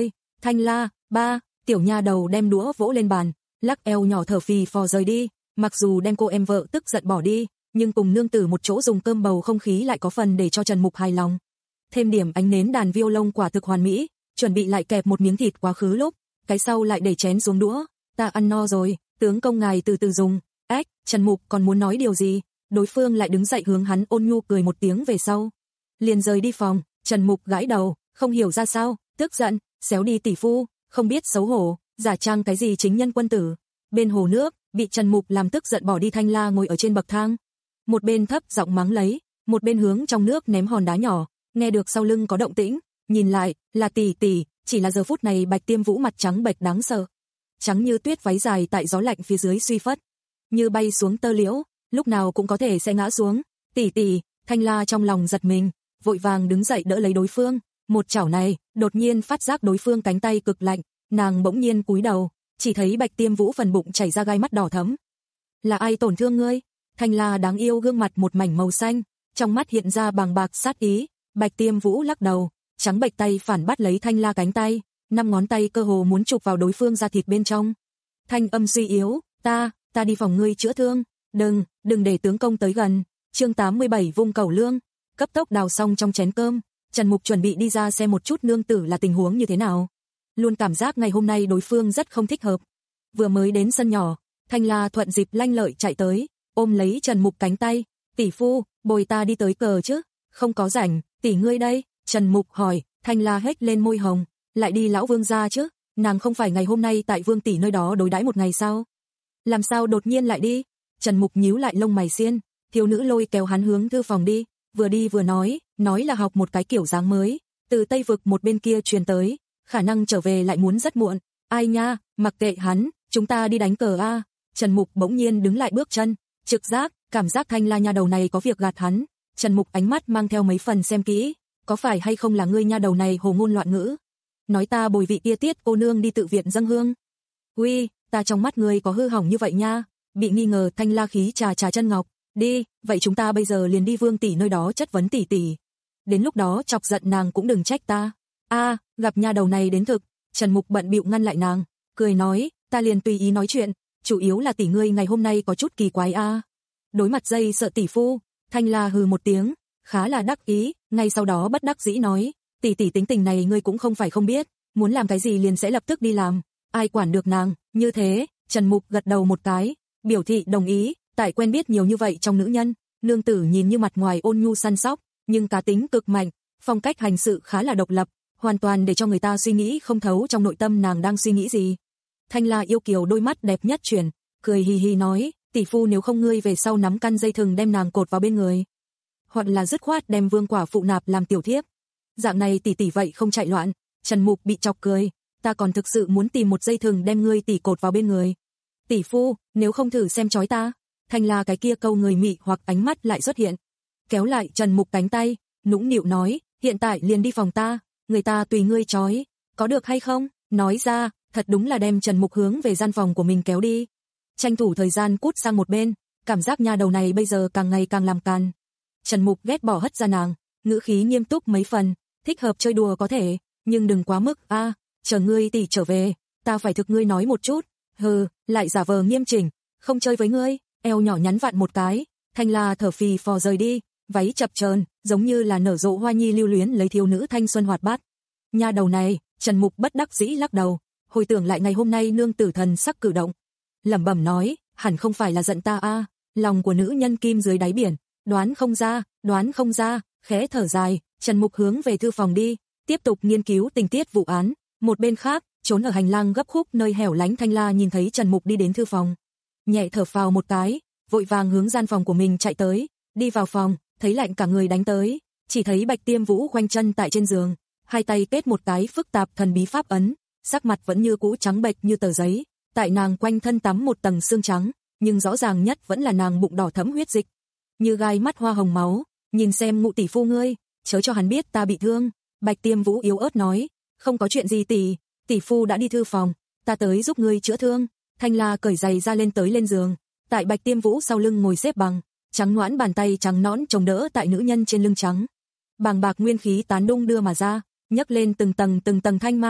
Thanh La, ba, tiểu nha đầu đem đũa vỗ lên bàn, lắc eo nhỏ thở phì phò rời đi, mặc dù đem cô em vợ tức giận bỏ đi, nhưng cùng nương tử một chỗ dùng cơm bầu không khí lại có phần để cho Trần Mục hài lòng. Thêm điểm ánh nến đàn violon quả thực hoàn mỹ, chuẩn bị lại kẹp một miếng thịt quá khứ lúc, cái sau lại để chén xuống đũa, ta ăn no rồi, tướng công ngài từ từ dùng. Ếch, Trần Mục còn muốn nói điều gì, đối phương lại đứng dậy hướng hắn ôn nhu cười một tiếng về sau. Liền rời đi phòng, Trần Mục gãi đầu, không hiểu ra sao, tức giận, xéo đi tỷ phu, không biết xấu hổ, giả trang cái gì chính nhân quân tử. Bên hồ nước, bị Trần Mục làm tức giận bỏ đi Thanh La ngồi ở trên bậc thang. Một bên thấp giọng mắng lấy, một bên hướng trong nước ném hòn đá nhỏ, nghe được sau lưng có động tĩnh, nhìn lại, là tỷ tỷ, chỉ là giờ phút này Bạch Tiêm Vũ mặt trắng bệch đáng sợ. Trắng như tuyết váy dài tại gió lạnh phía dưới suy phất, như bay xuống tơ liễu, lúc nào cũng có thể sẽ ngã xuống. Tỷ tỷ, Thanh La trong lòng giật mình, vội vàng đứng dậy đỡ lấy đối phương, một chảo này, đột nhiên phát giác đối phương cánh tay cực lạnh, nàng bỗng nhiên cúi đầu, chỉ thấy Bạch Tiêm Vũ phần bụng chảy ra gai mắt đỏ thẫm. Là ai tổn thương ngươi? Thanh La đáng yêu gương mặt một mảnh màu xanh, trong mắt hiện ra bàng bạc sát ý. Bạch Tiêm Vũ lắc đầu, trắng bệch tay phản bắt lấy Thanh La cánh tay, năm ngón tay cơ hồ muốn chụp vào đối phương da thịt bên trong. Thanh âm suy yếu, ta, ta đi phòng ngươi chữa thương, đừng, đừng để tướng công tới gần. Chương tám mươi bảy vung cẩu lương, cấp tốc đào xong trong chén cơm, Trần Mục chuẩn bị đi ra xem một chút nương tử là tình huống như thế nào. Luôn cảm giác ngày hôm nay đối phương rất không thích hợp. Vừa mới đến sân nhỏ, Thanh La thuận dịp lanh lợi chạy tới, ôm lấy Trần Mục cánh tay, tỷ phu, bồi ta đi tới cờ chứ, không có rảnh, tỷ ngươi đây. Trần Mục hỏi, Thanh La hét lên môi hồng, lại đi lão vương gia chứ, nàng không phải ngày hôm nay tại vương tỷ nơi đó đối đãi một ngày sao? Làm sao đột nhiên lại đi? Trần Mục nhíu lại lông mày xiên, thiếu nữ lôi kéo hắn hướng thư phòng đi, vừa đi vừa nói, nói là học một cái kiểu dáng mới, từ Tây vực một bên kia truyền tới, khả năng trở về lại muốn rất muộn. Ai nha, mặc kệ hắn, chúng ta đi đánh cờ a. Trần Mục bỗng nhiên đứng lại bước chân, trực giác, cảm giác Thanh La nha đầu này có việc gạt hắn. Trần Mục ánh mắt mang theo mấy phần xem kỹ, có phải hay không là ngươi nha đầu này hồ ngôn loạn ngữ? Nói ta bồi vị kia Tiết cô nương đi tự viện dâng hương. Uy, ta trong mắt ngươi có hư hỏng như vậy nha. Bị nghi ngờ Thanh La khí trà trà chân ngọc, đi, vậy chúng ta bây giờ liền đi vương tỷ nơi đó chất vấn tỷ tỷ. Đến lúc đó chọc giận nàng cũng đừng trách ta. A, gặp nha đầu này đến thực. Trần Mục bận bịu ngăn lại nàng, cười nói, ta liền tùy ý nói chuyện, chủ yếu là tỷ ngươi ngày hôm nay có chút kỳ quái a. Đối mặt dây sợ tỷ phu, Thanh La hừ một tiếng, khá là đắc ý, ngay sau đó bất đắc dĩ nói, tỷ tỷ tính tình này ngươi cũng không phải không biết, muốn làm cái gì liền sẽ lập tức đi làm, ai quản được nàng. Như thế, Trần Mục gật đầu một cái, biểu thị đồng ý. Tại quen biết nhiều như vậy trong nữ nhân, nương tử nhìn như mặt ngoài ôn nhu săn sóc, nhưng cá tính cực mạnh, phong cách hành sự khá là độc lập, hoàn toàn để cho người ta suy nghĩ không thấu trong nội tâm nàng đang suy nghĩ gì. Thanh La yêu kiều đôi mắt đẹp nhất chuyển, cười hì hì nói, tỷ phu nếu không ngươi về sau nắm căn dây thừng đem nàng cột vào bên người, hoặc là dứt khoát đem vương quả phụ nạp làm tiểu thiếp. Dạng này tỷ tỷ vậy không chạy loạn. Trần Mục bị chọc cười, ta còn thực sự muốn tìm một dây thừng đem ngươi tỷ cột vào bên người. Tỷ phu, nếu không thử xem chói ta. Thanh La cái kia câu người mị hoặc ánh mắt lại xuất hiện, kéo lại Trần Mục cánh tay, nũng nịu nói, hiện tại liền đi phòng ta, người ta tùy ngươi chói, có được hay không? Nói ra, thật đúng là đem Trần Mục hướng về gian phòng của mình kéo đi. Tranh thủ thời gian cút sang một bên, cảm giác nha đầu này bây giờ càng ngày càng làm càn. Trần Mục ghét bỏ hất ra nàng, ngữ khí nghiêm túc mấy phần, thích hợp chơi đùa có thể, nhưng đừng quá mức a. À, chờ ngươi tỷ trở về, ta phải thực ngươi nói một chút. Hừ, lại giả vờ nghiêm chỉnh, không chơi với ngươi. Eo nhỏ nhắn vặn một cái, Thanh La thở phì phò rời đi, váy chập chờn, giống như là nở rộ hoa nhi lưu luyến lấy thiếu nữ thanh xuân hoạt bát. Nha đầu này, Trần Mục bất đắc dĩ lắc đầu, hồi tưởng lại ngày hôm nay nương tử thần sắc cử động, lẩm bẩm nói, hẳn không phải là giận ta a, à, lòng của nữ nhân kim dưới đáy biển, đoán không ra, đoán không ra, khẽ thở dài, Trần Mục hướng về thư phòng đi, tiếp tục nghiên cứu tình tiết vụ án. Một bên khác, trốn ở hành lang gấp khúc nơi hẻo lánh Thanh La nhìn thấy Trần Mục đi đến thư phòng, nhẹ thở phào một cái, vội vàng hướng gian phòng của mình chạy tới, đi vào phòng, thấy lạnh cả người đánh tới, chỉ thấy Bạch Tiêm Vũ khoanh chân tại trên giường, hai tay kết một cái phức tạp thần bí pháp ấn, sắc mặt vẫn như cũ trắng bệch như tờ giấy, tại nàng quanh thân tắm một tầng xương trắng, nhưng rõ ràng nhất vẫn là nàng bụng đỏ thẫm huyết dịch, như gai mắt hoa hồng máu, nhìn xem Ngụ tỷ phu ngươi, chớ cho hắn biết ta bị thương. Bạch Tiêm Vũ yếu ớt nói, không có chuyện gì tỷ, tỷ phu đã đi thư phòng, ta tới giúp ngươi chữa thương. Thanh La cởi giày ra lên tới lên giường, tại Bạch Tiêm Vũ sau lưng ngồi xếp bằng, trắng ngoãn bàn tay trắng nõn chống đỡ tại nữ nhân trên lưng trắng. Bàng bạc nguyên khí tán đung đưa mà ra, nhấc lên từng tầng từng tầng thanh mang,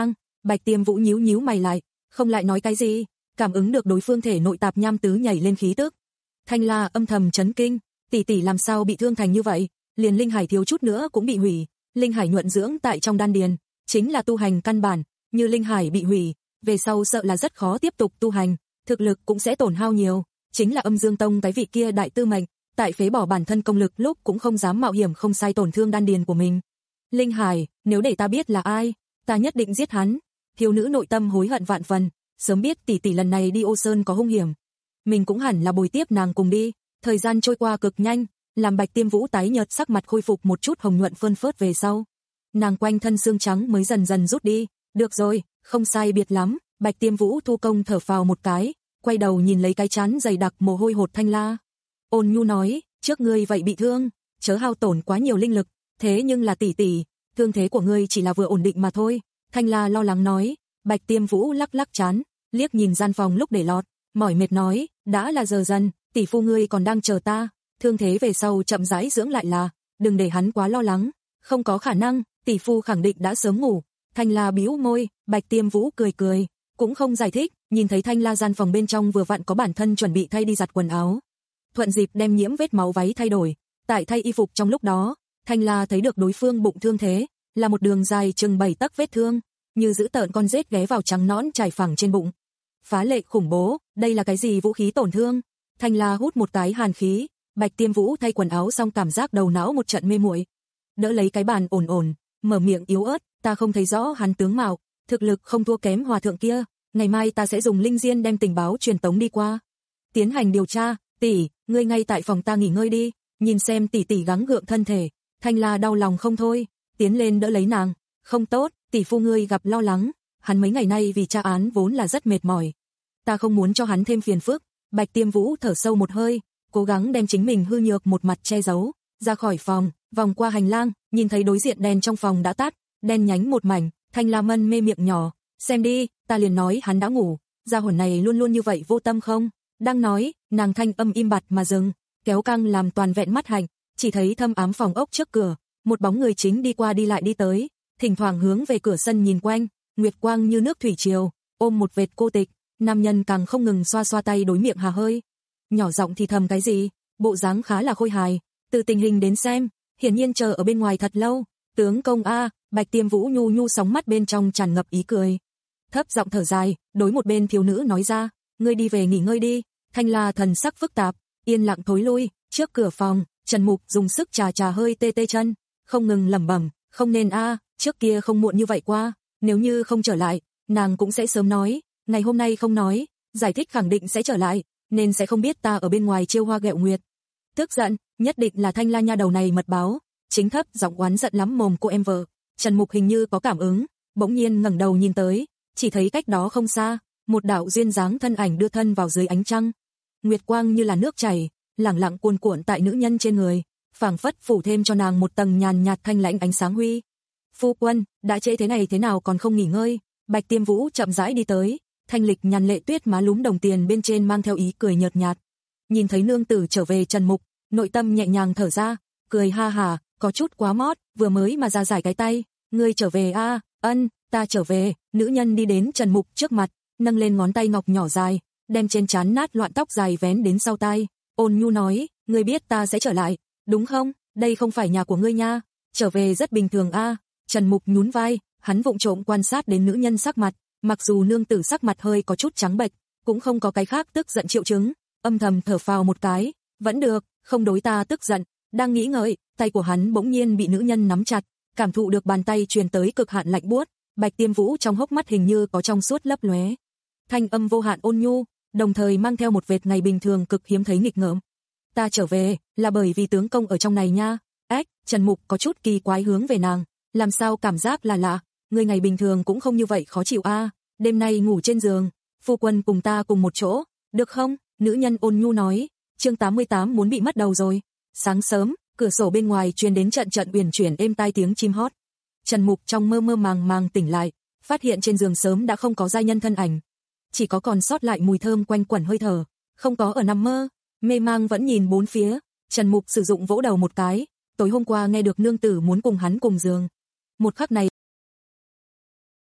Bạch Tiêm Vũ nhíu nhíu mày lại, không lại nói cái gì, cảm ứng được đối phương thể nội tạp nham tứ nhảy lên khí tức. Thanh La âm thầm chấn kinh, tỷ tỷ làm sao bị thương thành như vậy, liền linh hải thiếu chút nữa cũng bị hủy, linh hải nhuận dưỡng tại trong đan điền, chính là tu hành căn bản, như linh hải bị hủy, về sau sợ là rất khó tiếp tục tu hành, thực lực cũng sẽ tổn hao nhiều, chính là Âm Dương Tông cái vị kia đại tư mệnh, tại phế bỏ bản thân công lực lúc cũng không dám mạo hiểm không sai tổn thương đan điền của mình. Linh hải, nếu để ta biết là ai, ta nhất định giết hắn. Thiếu nữ nội tâm hối hận vạn phần, sớm biết tỷ tỷ lần này đi Ô Sơn có hung hiểm, mình cũng hẳn là bồi tiếp nàng cùng đi. Thời gian trôi qua cực nhanh, làm Bạch Tiêm Vũ tái nhợt sắc mặt khôi phục một chút hồng nhuận phơn phớt về sau. Nàng quanh thân xương trắng mới dần dần rút đi, được rồi, không sai biệt lắm. Bạch Tiêm Vũ thu công thở phào một cái, quay đầu nhìn lấy cái trán dày đặc mồ hôi hột Thanh La. Ôn nhu nói, trước ngươi vậy bị thương, chớ hao tổn quá nhiều linh lực, thế nhưng là tỷ tỷ, thương thế của ngươi chỉ là vừa ổn định mà thôi. Thanh La lo lắng nói. Bạch Tiêm Vũ lắc lắc trán, liếc nhìn gian phòng lúc để lọt, mỏi mệt nói, đã là giờ dần, tỷ phu ngươi còn đang chờ ta, thương thế về sau chậm rãi dưỡng lại là, đừng để hắn quá lo lắng, không có khả năng, tỷ phu khẳng định đã sớm ngủ. Thanh La bĩu môi, Bạch Tiêm Vũ cười cười, cũng không giải thích, nhìn thấy Thanh La gian phòng bên trong vừa vặn có bản thân chuẩn bị thay đi giặt quần áo, thuận dịp đem nhiễm vết máu váy thay đổi, tại thay y phục trong lúc đó, Thanh La thấy được đối phương bụng thương thế, là một đường dài chừng bảy tấc vết thương, như giữ tợn con rết ghé vào trắng nõn trải phẳng trên bụng. Phá lệ khủng bố, đây là cái gì vũ khí tổn thương? Thanh La hút một cái hàn khí, Bạch Tiêm Vũ thay quần áo xong cảm giác đầu não một trận mê muội, đỡ lấy cái bàn ổn ổn, mở miệng yếu ớt, ta không thấy rõ hắn tướng mạo, thực lực không thua kém hòa thượng kia, ngày mai ta sẽ dùng linh diên đem tình báo truyền tống đi qua, tiến hành điều tra. Tỷ, ngươi ngay tại phòng ta nghỉ ngơi đi, nhìn xem tỷ tỷ gắng gượng thân thể. Thanh La đau lòng không thôi, tiến lên đỡ lấy nàng, không tốt, tỷ phu ngươi gặp lo lắng, hắn mấy ngày nay vì tra án vốn là rất mệt mỏi, ta không muốn cho hắn thêm phiền phức. Bạch Tiêm Vũ thở sâu một hơi, cố gắng đem chính mình hư nhược một mặt che giấu, ra khỏi phòng, vòng qua hành lang, nhìn thấy đối diện đèn trong phòng đã tắt, đen nhánh một mảnh. Thanh La mân mê miệng nhỏ, xem đi, ta liền nói hắn đã ngủ, gia hồn này luôn luôn như vậy vô tâm không? Đang nói, nàng thanh âm im bặt mà dừng, kéo căng làm toàn vẹn mắt hạnh, chỉ thấy thâm ám phòng ốc trước cửa, một bóng người chính đi qua đi lại đi tới, thỉnh thoảng hướng về cửa sân nhìn quanh, nguyệt quang như nước thủy triều, ôm một vệt cô tịch. Nam nhân càng không ngừng xoa xoa tay đối miệng hà hơi, nhỏ giọng thì thầm cái gì, bộ dáng khá là khôi hài. Từ tình hình đến xem, hiển nhiên chờ ở bên ngoài thật lâu. Tướng công a, Bạch Tiêm Vũ nhu nhu sóng mắt bên trong tràn ngập ý cười, thấp giọng thở dài, đối một bên thiếu nữ nói ra, ngươi đi về nghỉ ngơi đi. Thanh La thần sắc phức tạp, yên lặng thối lui, trước cửa phòng, Trần Mục dùng sức trà trà hơi tê tê chân, không ngừng lẩm bẩm, không nên a, trước kia không muộn như vậy qua, nếu như không trở lại, nàng cũng sẽ sớm nói, ngày hôm nay không nói, giải thích khẳng định sẽ trở lại, nên sẽ không biết ta ở bên ngoài chiêu hoa ghẹo nguyệt. Tức giận, nhất định là Thanh La nha đầu này mật báo, chính thấp giọng oán giận lắm mồm cô em vợ. Trần Mục hình như có cảm ứng, bỗng nhiên ngẩng đầu nhìn tới, chỉ thấy cách đó không xa, một đạo duyên dáng thân ảnh đưa thân vào dưới ánh trăng. Nguyệt quang như là nước chảy, lẳng lặng cuồn cuộn tại nữ nhân trên người, phảng phất phủ thêm cho nàng một tầng nhàn nhạt thanh lãnh ánh sáng huy. Phu quân, đã trễ thế này thế nào còn không nghỉ ngơi? Bạch Tiêm Vũ chậm rãi đi tới, thanh lịch nhàn lệ tuyết má lúm đồng tiền bên trên mang theo ý cười nhợt nhạt. Nhìn thấy nương tử trở về Trần Mục, nội tâm nhẹ nhàng thở ra, cười ha hà, có chút quá mót, vừa mới mà ra giải cái tay, ngươi trở về a, à, ân, ta trở về. Nữ nhân đi đến Trần Mục trước mặt, nâng lên ngón tay ngọc nhỏ dài, đem trên trán nát loạn tóc dài vén đến sau tai, ôn nhu nói, ngươi biết ta sẽ trở lại, đúng không? Đây không phải nhà của ngươi nha, trở về rất bình thường a. À. Trần Mục nhún vai, hắn vụng trộm quan sát đến nữ nhân sắc mặt, mặc dù nương tử sắc mặt hơi có chút trắng bệch, cũng không có cái khác tức giận triệu chứng, âm thầm thở phào một cái, vẫn được, không đối ta tức giận. Đang nghĩ ngợi, tay của hắn bỗng nhiên bị nữ nhân nắm chặt, cảm thụ được bàn tay truyền tới cực hạn lạnh buốt, Bạch Tiêm Vũ trong hốc mắt hình như có trong suốt lấp lóe. Thanh âm vô hạn ôn nhu, đồng thời mang theo một vệt ngày bình thường cực hiếm thấy nghịch ngợm. Ta trở về, là bởi vì tướng công ở trong này nha. Ếch, Trần Mục có chút kỳ quái hướng về nàng, làm sao cảm giác là lạ, người ngày bình thường cũng không như vậy khó chịu a, à. Đêm nay ngủ trên giường, phu quân cùng ta cùng một chỗ, được không? Nữ nhân ôn nhu nói. Chương tám mươi tám muốn bị mất đầu rồi. Sáng sớm, cửa sổ bên ngoài truyền đến trận trận uyển chuyển êm tai tiếng chim hót. Trần Mục trong mơ mơ màng màng tỉnh lại, phát hiện trên giường sớm đã không có giai nhân thân ảnh, chỉ có còn sót lại mùi thơm quanh quẩn hơi thở, không có ở nằm mơ, mê mang vẫn nhìn bốn phía. Trần Mục sử dụng vỗ đầu một cái, tối hôm qua nghe được nương tử muốn cùng hắn cùng giường, một khắc này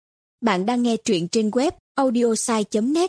Bạn đang nghe truyện trên web audiosai chấm net.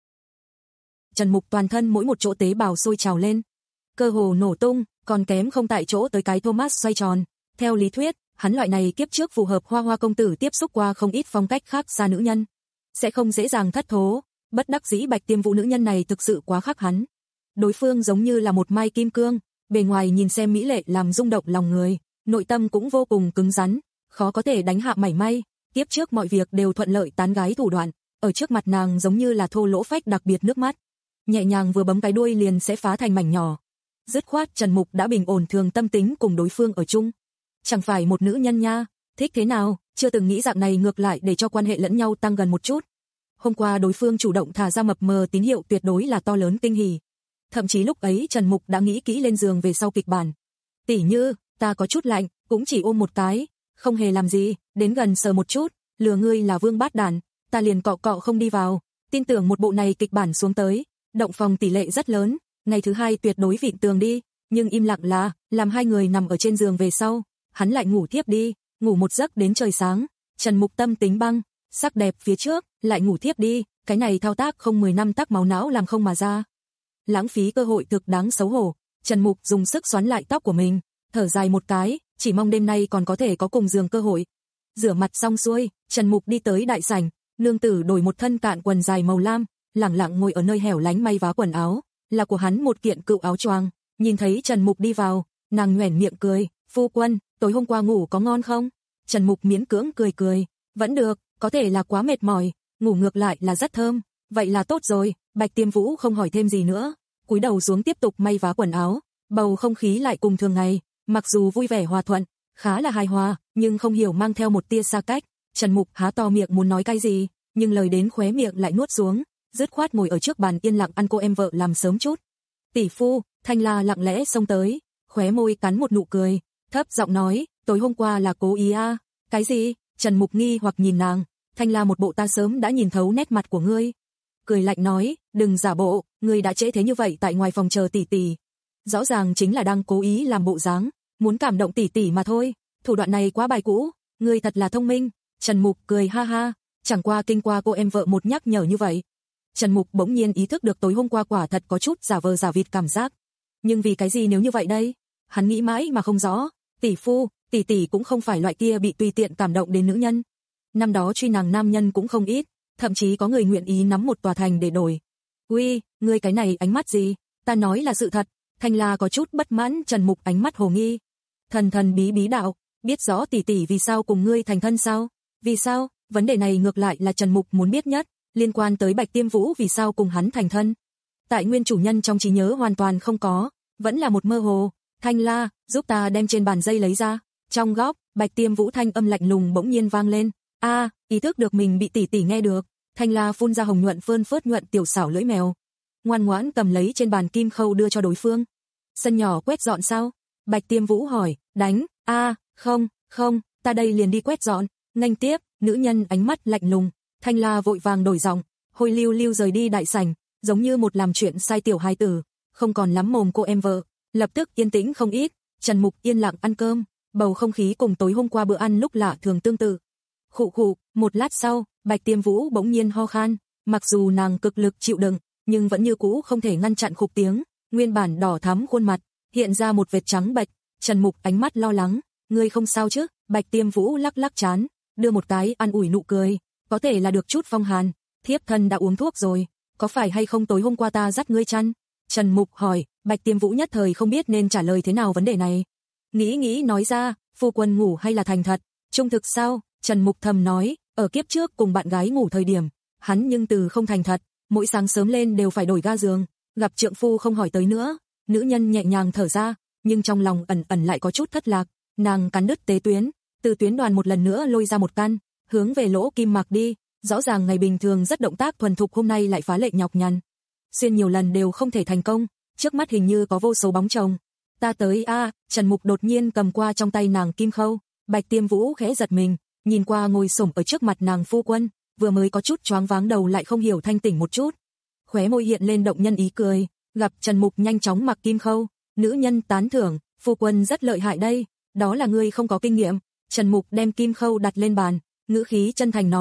Trần Mục toàn thân mỗi một chỗ tế bào sôi trào lên, cơ hồ nổ tung, còn kém không tại chỗ tới cái Thomas xoay tròn. Theo lý thuyết, hắn loại này kiếp trước phù hợp Hoa Hoa công tử tiếp xúc qua không ít phong cách khác xa nữ nhân, sẽ không dễ dàng thất thố. Bất đắc dĩ Bạch Tiêm Vũ nữ nhân này thực sự quá khác hắn. Đối phương giống như là một mai kim cương, bề ngoài nhìn xem mỹ lệ làm rung động lòng người, nội tâm cũng vô cùng cứng rắn, khó có thể đánh hạ mảy may. Tiếp trước mọi việc đều thuận lợi tán gái thủ đoạn, ở trước mặt nàng giống như là thô lỗ phách đặc biệt nước mắt. Nhẹ nhàng vừa bấm cái đuôi liền sẽ phá thành mảnh nhỏ. Dứt khoát Trần Mục đã bình ổn thường tâm tính cùng đối phương ở chung. Chẳng phải một nữ nhân nha, thích thế nào, chưa từng nghĩ dạng này ngược lại để cho quan hệ lẫn nhau tăng gần một chút. Hôm qua đối phương chủ động thả ra mập mờ tín hiệu tuyệt đối là to lớn kinh hỉ. Thậm chí lúc ấy Trần Mục đã nghĩ kỹ lên giường về sau kịch bản. Tỉ như, ta có chút lạnh, cũng chỉ ôm một cái, không hề làm gì, đến gần sờ một chút, lừa ngươi là vương bát đàn, ta liền cọ cọ không đi vào. Tin tưởng một bộ này kịch bản xuống tới, động phòng tỷ lệ rất lớn, ngày thứ hai tuyệt đối vịn tường đi, nhưng im lặng là, làm hai người nằm ở trên giường về sau, hắn lại ngủ thiếp đi, ngủ một giấc đến trời sáng. Trần Mục tâm tính băng, sắc đẹp phía trước, lại ngủ thiếp đi, cái này thao tác không mười năm tắc máu não làm không mà ra. Lãng phí cơ hội thực đáng xấu hổ. Trần Mục dùng sức xoắn lại tóc của mình, thở dài một cái, chỉ mong đêm nay còn có thể có cùng giường cơ hội. Rửa mặt xong xuôi, Trần Mục đi tới đại sảnh, nương tử đổi một thân cạn quần dài màu lam, lẳng lặng ngồi ở nơi hẻo lánh may vá quần áo, là của hắn một kiện cựu áo choàng. Nhìn thấy Trần Mục đi vào, nàng nhoẻn miệng cười, "Phu quân, tối hôm qua ngủ có ngon không?" Trần Mục miễn cưỡng cười cười, "Vẫn được, có thể là quá mệt mỏi, ngủ ngược lại là rất thơm." "Vậy là tốt rồi." Bạch Tiêm Vũ không hỏi thêm gì nữa, cúi đầu xuống tiếp tục may vá quần áo. Bầu không khí lại cùng thường ngày, mặc dù vui vẻ hòa thuận, khá là hài hòa, nhưng không hiểu mang theo một tia xa cách. Trần Mục há to miệng muốn nói cái gì, nhưng lời đến khóe miệng lại nuốt xuống, dứt khoát ngồi ở trước bàn yên lặng ăn cô em vợ làm sớm chút. "Tỷ phu." Thanh La lặng lẽ xông tới, khóe môi cắn một nụ cười, thấp giọng nói, "Tối hôm qua là cố ý à?" "Cái gì?" Trần Mục nghi hoặc nhìn nàng. Thanh La một bộ ta sớm đã nhìn thấu nét mặt của ngươi. Cười lạnh nói, "Đừng giả bộ, ngươi đã trễ thế như vậy tại ngoài phòng chờ tỷ tỷ. Rõ ràng chính là đang cố ý làm bộ dáng, muốn cảm động tỷ tỷ mà thôi. Thủ đoạn này quá bài cũ, ngươi thật là thông minh." Trần Mục cười ha ha, chẳng qua kinh qua cô em vợ một nhắc nhở như vậy. Trần Mục bỗng nhiên ý thức được tối hôm qua quả thật có chút giả vờ giả vịt cảm giác. Nhưng vì cái gì nếu như vậy đây? Hắn nghĩ mãi mà không rõ. "Tỷ phu, tỷ tỷ cũng không phải loại kia bị tùy tiện cảm động đến nữ nhân. Năm đó truy nàng nam nhân cũng không ít, thậm chí có người nguyện ý nắm một tòa thành để đổi." "Uy, ngươi cái này ánh mắt gì? Ta nói là sự thật." Thanh La có chút bất mãn. Trần Mục ánh mắt hồ nghi. "Thần thần bí bí đạo, biết rõ tỷ tỷ vì sao cùng ngươi thành thân sao?" "Vì sao?" Vấn đề này ngược lại là Trần Mục muốn biết nhất, liên quan tới Bạch Tiêm Vũ vì sao cùng hắn thành thân. Tại nguyên chủ nhân trong trí nhớ hoàn toàn không có, vẫn là một mơ hồ. "Thanh La, giúp ta đem trên bàn dây lấy ra." Trong góc, Bạch Tiêm Vũ thanh âm lạnh lùng bỗng nhiên vang lên. A, ý thức được mình bị tỷ tỷ nghe được, Thanh La phun ra hồng nhuận phơn phớt nhuận tiểu xảo lưỡi mèo, ngoan ngoãn cầm lấy trên bàn kim khâu đưa cho đối phương. "Sân nhỏ quét dọn sao?" Bạch Tiêm Vũ hỏi. "Đánh." "A, không, không, ta đây liền đi quét dọn." Nghênh tiếp, nữ nhân ánh mắt lạnh lùng. Thanh La vội vàng đổi giọng, hôi lưu lưu rời đi đại sảnh, giống như một làm chuyện sai tiểu hài tử, không còn lắm mồm cô em vợ, lập tức yên tĩnh không ít. Trần Mục yên lặng ăn cơm, bầu không khí cùng tối hôm qua bữa ăn lúc lạ thường tương tự. Khụ khụ, một lát sau, Bạch Tiêm Vũ bỗng nhiên ho khan, mặc dù nàng cực lực chịu đựng, nhưng vẫn như cũ không thể ngăn chặn khục tiếng, nguyên bản đỏ thắm khuôn mặt hiện ra một vệt trắng bệch. Trần Mục ánh mắt lo lắng, "Ngươi không sao chứ?" Bạch Tiêm Vũ lắc lắc trán, đưa một cái an ủi nụ cười, "Có thể là được chút phong hàn, thiếp thân đã uống thuốc rồi, có phải hay không tối hôm qua ta dắt ngươi chăn?" Trần Mục hỏi. Bạch Tiêm Vũ nhất thời không biết nên trả lời thế nào vấn đề này. Nghĩ nghĩ nói ra, "Phu quân ngủ hay là thành thật, trung thực sao?" Trần Mục thầm nói, ở kiếp trước cùng bạn gái ngủ thời điểm, hắn nhưng từ không thành thật, mỗi sáng sớm lên đều phải đổi ga giường, gặp trượng phu không hỏi tới nữa. Nữ nhân nhẹ nhàng thở ra, nhưng trong lòng ẩn ẩn lại có chút thất lạc. Nàng cắn đứt tế tuyến, từ tuyến đoàn một lần nữa lôi ra một căn, hướng về lỗ kim mạc đi. Rõ ràng ngày bình thường rất động tác thuần thục, hôm nay lại phá lệ nhọc nhằn, xuyên nhiều lần đều không thể thành công. Trước mắt hình như có vô số bóng chồng. "Ta tới a." À, Trần Mục đột nhiên cầm qua trong tay nàng kim khâu. Bạch Tiêm Vũ khẽ giật mình, nhìn qua ngồi xổm ở trước mặt nàng phu quân, vừa mới có chút choáng váng đầu lại không hiểu thanh tỉnh một chút. Khóe môi hiện lên động nhân ý cười, gặp Trần Mục nhanh chóng mặc kim khâu, nữ nhân tán thưởng, "Phu quân rất lợi hại đây, đó là ngươi không có kinh nghiệm." Trần Mục đem kim khâu đặt lên bàn, ngữ khí chân thành nói,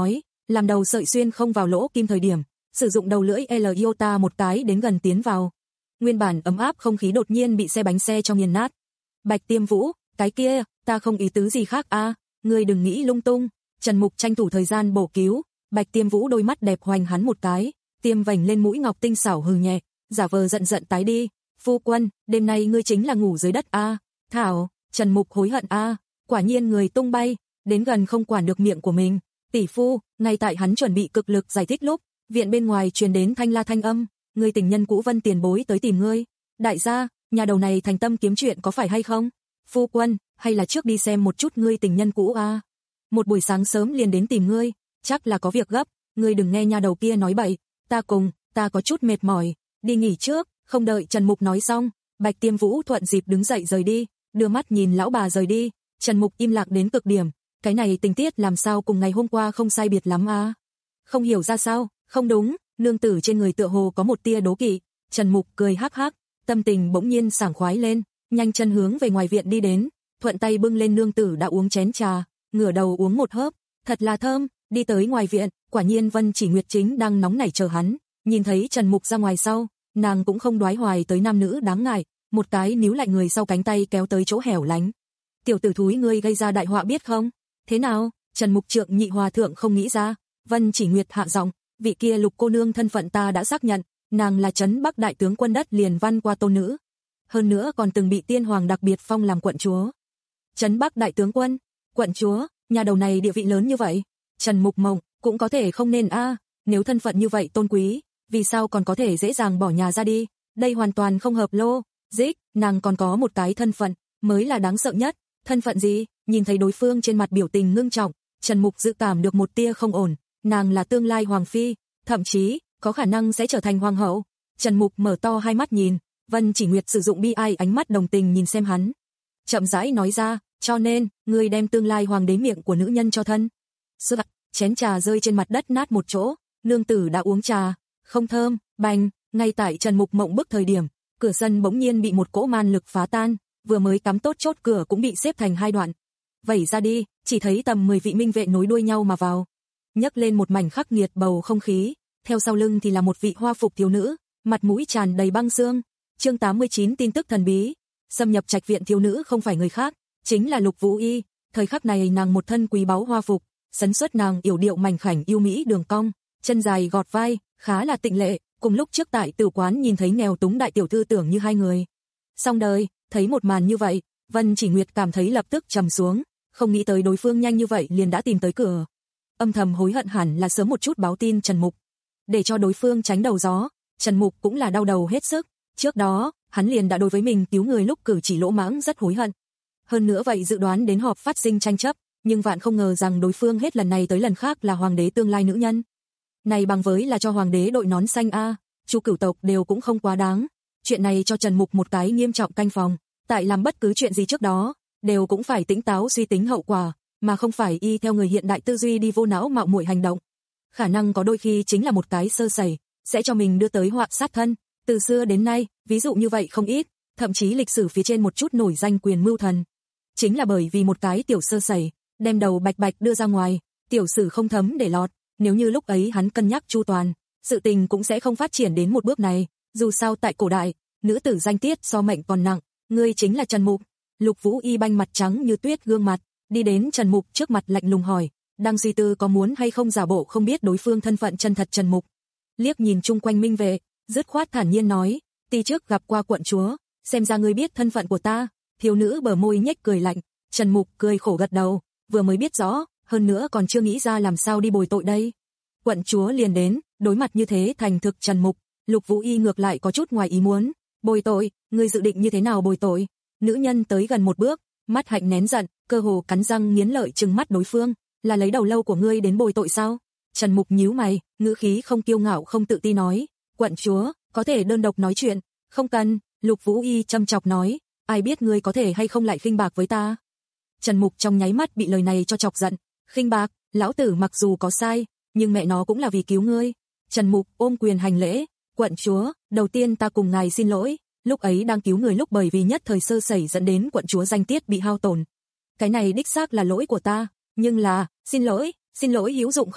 làm đầu sợi xuyên không vào lỗ kim thời điểm, sử dụng đầu lưỡi L iota một cái đến gần tiến vào. Nguyên bản ấm áp không khí đột nhiên bị xe bánh xe cho nghiền nát. Bạch Tiêm Vũ, cái kia, ta không ý tứ gì khác a, ngươi đừng nghĩ lung tung. Trần Mục tranh thủ thời gian bổ cứu. Bạch Tiêm Vũ đôi mắt đẹp hoành hắn một cái, tiêm vành lên mũi ngọc tinh xảo hừ nhẹ, giả vờ giận giận tái đi. Phu quân, đêm nay ngươi chính là ngủ dưới đất a. Thảo, Trần Mục hối hận a, quả nhiên người tung bay, đến gần không quản được miệng của mình. Tỷ phu, ngay tại hắn chuẩn bị cực lực giải thích lúc, viện bên ngoài truyền đến thanh la thanh âm, người tình nhân cũ Vân tiền bối tới tìm ngươi. Đại gia, nhà đầu này thành tâm kiếm chuyện có phải hay không? Phu quân, hay là trước đi xem một chút ngươi tình nhân cũ a. Một buổi sáng sớm liền đến tìm ngươi, chắc là có việc gấp, ngươi đừng nghe nhà đầu kia nói bậy, ta cùng, ta có chút mệt mỏi, đi nghỉ trước. Không đợi Trần Mục nói xong, Bạch Tiêm Vũ thuận dịp đứng dậy rời đi, đưa mắt nhìn lão bà rời đi. Trần Mục im lặng đến cực điểm, cái này tình tiết làm sao cùng ngày hôm qua không sai biệt lắm à? Không hiểu ra sao, không đúng, nương tử trên người tựa hồ có một tia đố kỵ. Trần Mục cười hắc hắc, tâm tình bỗng nhiên sảng khoái lên, nhanh chân hướng về ngoài viện đi đến, thuận tay bưng lên nương tử đã uống chén trà, ngửa đầu uống một hớp, thật là thơm. Đi tới ngoài viện, quả nhiên Vân Chỉ Nguyệt chính đang nóng nảy chờ hắn, nhìn thấy Trần Mục ra ngoài sau, nàng cũng không đoái hoài tới nam nữ đáng ngại, một cái níu lại người sau cánh tay kéo tới chỗ hẻo lánh. Tiểu tử thúi ngươi gây ra đại họa biết không? Thế nào? Trần Mục Trượng nhị hòa thượng không nghĩ ra. Vân Chỉ Nguyệt hạ giọng, vị kia Lục cô nương thân phận ta đã xác nhận, nàng là trấn Bắc đại tướng quân đất liền văn qua tôn nữ, hơn nữa còn từng bị tiên hoàng đặc biệt phong làm quận chúa. Trấn Bắc đại tướng quân, quận chúa, nhà đầu này địa vị lớn như vậy. Trần Mục mộng, cũng có thể không nên a, nếu thân phận như vậy tôn quý, vì sao còn có thể dễ dàng bỏ nhà ra đi, đây hoàn toàn không hợp lô. Dích, nàng còn có một cái thân phận, mới là đáng sợ nhất. Thân phận gì? Nhìn thấy đối phương trên mặt biểu tình ngưng trọng, Trần Mục dự cảm được một tia không ổn, nàng là tương lai hoàng phi, thậm chí có khả năng sẽ trở thành hoàng hậu. Trần Mục mở to hai mắt nhìn, Vân Chỉ Nguyệt sử dụng bi ai ánh mắt đồng tình nhìn xem hắn, chậm rãi nói ra, cho nên, ngươi đem tương lai hoàng đế miệng của nữ nhân cho thân. Sơ chén trà rơi trên mặt đất nát một chỗ, nương tử đã uống trà, không thơm, bành, ngay tại Trần Mục mộng bức thời điểm, cửa sân bỗng nhiên bị một cỗ man lực phá tan, vừa mới cắm tốt chốt cửa cũng bị xếp thành hai đoạn. Vẩy ra đi, chỉ thấy tầm mười vị minh vệ nối đuôi nhau mà vào, nhấc lên một mảnh khắc nghiệt bầu không khí, theo sau lưng thì là một vị hoa phục thiếu nữ, mặt mũi tràn đầy băng xương. Chương tám mươi chín tin tức thần bí, xâm nhập trạch viện thiếu nữ không phải người khác, chính là Lục Vũ Y. Thời khắc này nàng một thân quý báu hoa phục, sấn xuất nàng yểu điệu mảnh khảnh yêu mỹ đường cong, chân dài gọt vai, khá là tịnh lệ, cùng lúc trước tại tử quán nhìn thấy nghèo túng đại tiểu thư tưởng như hai người. Song đời, thấy một màn như vậy, Vân Chỉ Nguyệt cảm thấy lập tức trầm xuống, không nghĩ tới đối phương nhanh như vậy liền đã tìm tới cửa. Âm thầm hối hận hẳn là sớm một chút báo tin Trần Mục, để cho đối phương tránh đầu gió. Trần Mục cũng là đau đầu hết sức, trước đó, hắn liền đã đối với mình cứu người lúc cử chỉ lỗ mãng rất hối hận. Hơn nữa vậy dự đoán đến họp phát sinh tranh chấp, nhưng vạn không ngờ rằng đối phương hết lần này tới lần khác là hoàng đế tương lai nữ nhân. Này bằng với là cho hoàng đế đội nón xanh a, Chu cửu tộc đều cũng không quá đáng. Chuyện này cho Trần Mục một cái nghiêm trọng canh phòng, tại làm bất cứ chuyện gì trước đó, đều cũng phải tĩnh táo suy tính hậu quả, mà không phải y theo người hiện đại tư duy đi vô não mạo muội hành động. Khả năng có đôi khi chính là một cái sơ sẩy, sẽ cho mình đưa tới họa sát thân. Từ xưa đến nay, ví dụ như vậy không ít, thậm chí lịch sử phía trên một chút nổi danh quyền mưu thần. Chính là bởi vì một cái tiểu sơ sẩy, đem đầu bạch bạch đưa ra ngoài, tiểu sử không thấm để lọt, nếu như lúc ấy hắn cân nhắc chu toàn, sự tình cũng sẽ không phát triển đến một bước này. Dù sao tại cổ đại, nữ tử danh tiết so mệnh còn nặng, ngươi chính là Trần Mục. Lục Vũ Y banh mặt trắng như tuyết gương mặt, đi đến Trần Mục trước mặt lạnh lùng hỏi, đang suy tư có muốn hay không giả bộ không biết đối phương thân phận chân thật. Trần Mục liếc nhìn chung quanh minh vệ, dứt khoát thản nhiên nói, ti trước gặp qua quận chúa, xem ra ngươi biết thân phận của ta. Thiếu nữ bờ môi nhếch cười lạnh, Trần Mục cười khổ gật đầu, vừa mới biết rõ, hơn nữa còn chưa nghĩ ra làm sao đi bồi tội đây. Quận chúa liền đến, đối mặt như thế thành thực Trần Mục, Lục Vũ Y ngược lại có chút ngoài ý muốn. Bồi tội, ngươi dự định như thế nào bồi tội? Nữ nhân tới gần một bước, mắt hạnh nén giận, cơ hồ cắn răng nghiến lợi trừng mắt đối phương, là lấy đầu lâu của ngươi đến bồi tội sao? Trần Mục nhíu mày, ngữ khí không kiêu ngạo không tự ti nói, quận chúa, có thể đơn độc nói chuyện, không cần. Lục Vũ Y châm chọc nói, ai biết ngươi có thể hay không lại khinh bạc với ta. Trần Mục trong nháy mắt bị lời này cho chọc giận, khinh bạc, lão tử mặc dù có sai, nhưng mẹ nó cũng là vì cứu ngươi. Trần Mục ôm quyền hành lễ, quận chúa, đầu tiên ta cùng ngài xin lỗi, lúc ấy đang cứu người lúc bởi vì nhất thời sơ sẩy dẫn đến quận chúa danh tiết bị hao tổn. Cái này đích xác là lỗi của ta, nhưng là, xin lỗi, xin lỗi hữu dụng không?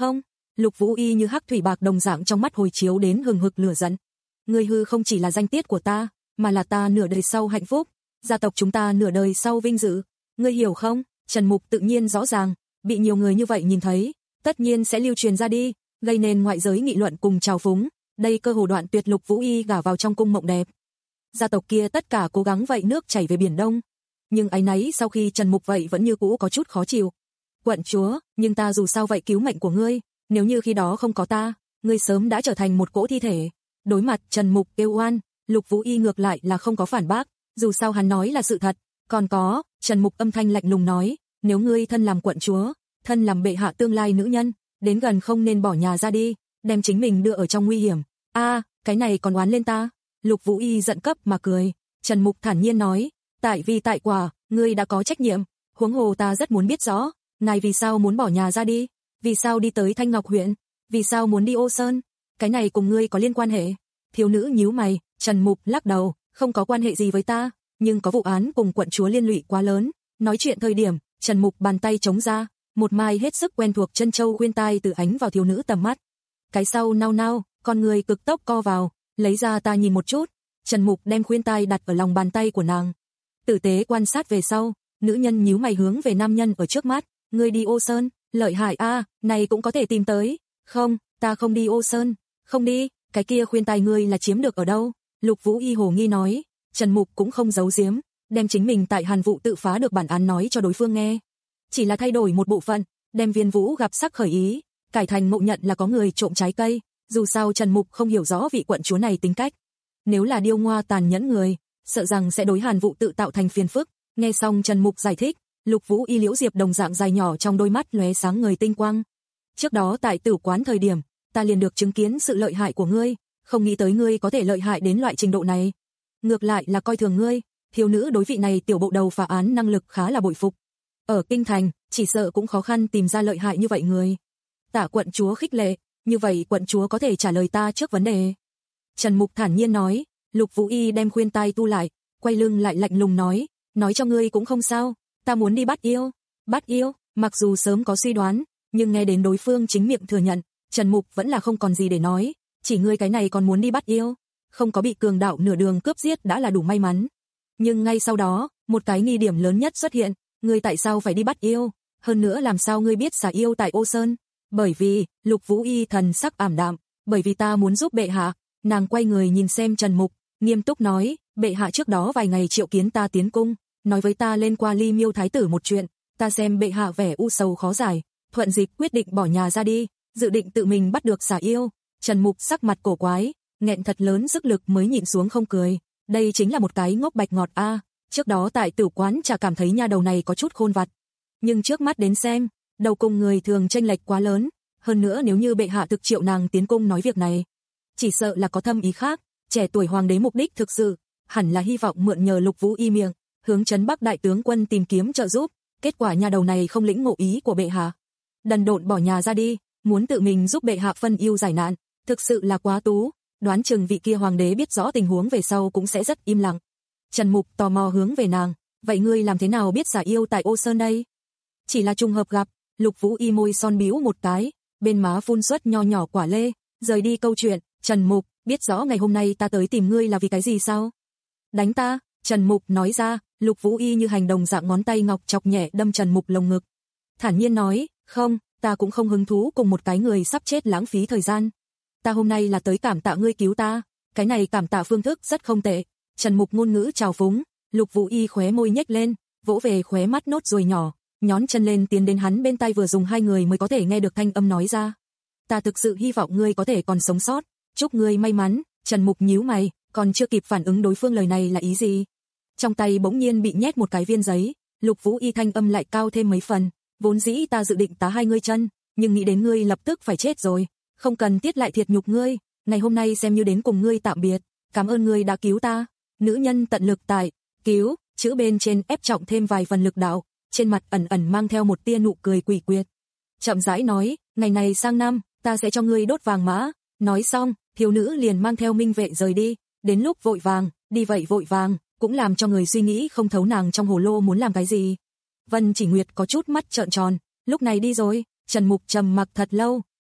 Lục Vũ Y như hắc thủy bạc đồng dạng trong mắt hồi chiếu đến hừng hực lửa giận. Ngươi hư không chỉ là danh tiết của ta, mà là ta nửa đời sau hạnh phúc, gia tộc chúng ta nửa đời sau vinh dự. Ngươi hiểu không? Trần Mục tự nhiên rõ ràng, bị nhiều người như vậy nhìn thấy, tất nhiên sẽ lưu truyền ra đi, gây nên ngoại giới nghị luận cùng trào phúng. Đây cơ hồ đoạn tuyệt Lục Vũ Y gả vào trong cung mộng đẹp. Gia tộc kia tất cả cố gắng vậy nước chảy về biển đông. Nhưng áy náy sau khi Trần Mục vậy vẫn như cũ có chút khó chịu. Quận chúa, nhưng ta dù sao vậy cứu mệnh của ngươi, nếu như khi đó không có ta, ngươi sớm đã trở thành một cỗ thi thể. Đối mặt Trần Mục kêu oan, Lục Vũ Y ngược lại là không có phản bác, dù sao hắn nói là sự thật. Còn có, Trần Mục âm thanh lạnh lùng nói, nếu ngươi thân làm quận chúa, thân làm bệ hạ tương lai nữ nhân, đến gần không nên bỏ nhà ra đi, đem chính mình đưa ở trong nguy hiểm. A, à, cái này còn oán lên ta? Lục Vũ Y giận cấp mà cười. Trần Mục thản nhiên nói, tại vì tại quả, ngươi đã có trách nhiệm, huống hồ ta rất muốn biết rõ, ngài vì sao muốn bỏ nhà ra đi, vì sao đi tới Thanh Ngọc huyện, vì sao muốn đi Ô Sơn, cái này cùng ngươi có liên quan hệ? Thiếu nữ nhíu mày, Trần Mục lắc đầu, không có quan hệ gì với ta, nhưng có vụ án cùng quận chúa liên lụy quá lớn. Nói chuyện thời điểm, Trần Mục bàn tay chống ra, một mai hết sức quen thuộc chân châu khuyên tai tự ánh vào thiếu nữ tầm mắt. Cái sau nao nao, con người cực tốc co vào, lấy ra ta nhìn một chút. Trần Mục đem khuyên tai đặt ở lòng bàn tay của nàng. Tử tế quan sát về sau, nữ nhân nhíu mày hướng về nam nhân ở trước mắt, ngươi đi Ô Sơn, lợi hại a, à, này cũng có thể tìm tới. Không, ta không đi Ô Sơn, không đi, cái kia khuyên tai ngươi là chiếm được ở đâu? Lục Vũ Y hồ nghi nói. Trần Mục cũng không giấu giếm, đem chính mình tại Hàn Vụ tự phá được bản án nói cho đối phương nghe. Chỉ là thay đổi một bộ phận, đem Viên Vũ gặp sắc khởi ý, cải thành ngộ nhận là có người trộm trái cây, dù sao Trần Mục không hiểu rõ vị quận chúa này tính cách. Nếu là điêu ngoa tàn nhẫn người, sợ rằng sẽ đối Hàn Vụ tự tạo thành phiền phức. Nghe xong Trần Mục giải thích, Lục Vũ Y liễu diệp đồng dạng dài nhỏ trong đôi mắt lóe sáng người tinh quang. Trước đó tại tử quán thời điểm, ta liền được chứng kiến sự lợi hại của ngươi, không nghĩ tới ngươi có thể lợi hại đến loại trình độ này. Ngược lại là coi thường ngươi, thiếu nữ đối vị này tiểu bộ đầu phá án năng lực khá là bội phục. Ở kinh thành, chỉ sợ cũng khó khăn tìm ra lợi hại như vậy người. Tạ quận chúa khích lệ, như vậy quận chúa có thể trả lời ta trước vấn đề. Trần Mục thản nhiên nói. Lục Vũ Y đem khuyên tai tu lại, quay lưng lại lạnh lùng nói, nói cho ngươi cũng không sao, ta muốn đi bắt yêu. Bắt yêu, mặc dù sớm có suy đoán, nhưng nghe đến đối phương chính miệng thừa nhận, Trần Mục vẫn là không còn gì để nói, chỉ ngươi cái này còn muốn đi bắt yêu, không có bị cường đạo nửa đường cướp giết đã là đủ may mắn. Nhưng ngay sau đó, một cái nghi điểm lớn nhất xuất hiện, ngươi tại sao phải đi bắt yêu, hơn nữa làm sao ngươi biết xả yêu tại Ô Sơn? Bởi vì, Lục Vũ Y thần sắc ảm đạm, bởi vì ta muốn giúp bệ hạ. Nàng quay người nhìn xem Trần Mục, nghiêm túc nói, bệ hạ trước đó vài ngày triệu kiến ta tiến cung, nói với ta lên qua Ly Miêu thái tử một chuyện, ta xem bệ hạ vẻ u sầu khó giải, thuận dịch quyết định bỏ nhà ra đi, dự định tự mình bắt được xả yêu. Trần Mục sắc mặt cổ quái, nghẹn thật lớn sức lực mới nhịn xuống không cười, đây chính là một cái ngốc bạch ngọt a. À. Trước đó tại tử quán chả cảm thấy nha đầu này có chút khôn vặt, nhưng trước mắt đến xem, đầu cùng người thường chênh lệch quá lớn, hơn nữa nếu như bệ hạ thực triệu nàng tiến cung nói việc này, chỉ sợ là có thâm ý khác. Trẻ tuổi hoàng đế mục đích thực sự hẳn là hy vọng mượn nhờ Lục Vũ Y miệng, hướng trấn Bắc đại tướng quân tìm kiếm trợ giúp, kết quả nhà đầu này không lĩnh ngộ ý của bệ hạ, đần độn bỏ nhà ra đi, muốn tự mình giúp bệ hạ phân ưu giải nạn, thực sự là quá tú, đoán chừng vị kia hoàng đế biết rõ tình huống về sau cũng sẽ rất im lặng. Trần Mục tò mò hướng về nàng, vậy ngươi làm thế nào biết xả yêu tại Ô Sơn đây? Chỉ là trùng hợp gặp. Lục Vũ Y môi son bĩu một cái, bên má phun xuất nho nhỏ quả lê, rời đi câu chuyện. Trần Mục, biết rõ ngày hôm nay ta tới tìm ngươi là vì cái gì sao? Đánh ta, Trần Mục nói ra. Lục Vũ Y như hành đồng dạng ngón tay ngọc chọc nhẹ đâm Trần Mục lồng ngực, thản nhiên nói, không, ta cũng không hứng thú cùng một cái người sắp chết lãng phí thời gian. Ta hôm nay là tới cảm tạ ngươi cứu ta, cái này cảm tạ phương thức rất không tệ. Trần Mục ngôn ngữ trào phúng. Lục Vũ Y khóe môi nhếch lên, vỗ về khóe mắt nốt ruồi nhỏ, nhón chân lên tiến đến hắn bên tai, vừa dùng hai người mới có thể nghe được thanh âm nói ra, ta thực sự hy vọng ngươi có thể còn sống sót, chúc ngươi may mắn. Trần Mục nhíu mày, còn chưa kịp phản ứng đối phương lời này là ý gì, trong tay bỗng nhiên bị nhét một cái viên giấy. Lục Vũ Y thanh âm lại cao thêm mấy phần, vốn dĩ ta dự định tá hai ngươi chân, nhưng nghĩ đến ngươi lập tức phải chết rồi, không cần tiết lại thiệt nhục ngươi, ngày hôm nay xem như đến cùng ngươi tạm biệt, cảm ơn ngươi đã cứu ta. Nữ nhân tận lực tại cứu chữ bên trên ép trọng thêm vài phần lực đạo, trên mặt ẩn ẩn mang theo một tia nụ cười quỷ quyệt, chậm rãi nói, ngày này sang năm ta sẽ cho ngươi đốt vàng mã. Nói xong, thiếu nữ liền mang theo minh vệ rời đi, đến lúc vội vàng, đi vậy vội vàng, cũng làm cho người suy nghĩ không thấu nàng trong hồ lô muốn làm cái gì. Vân Chỉ Nguyệt có chút mắt trợn tròn, lúc này đi rồi. Trần Mục trầm mặc thật lâu,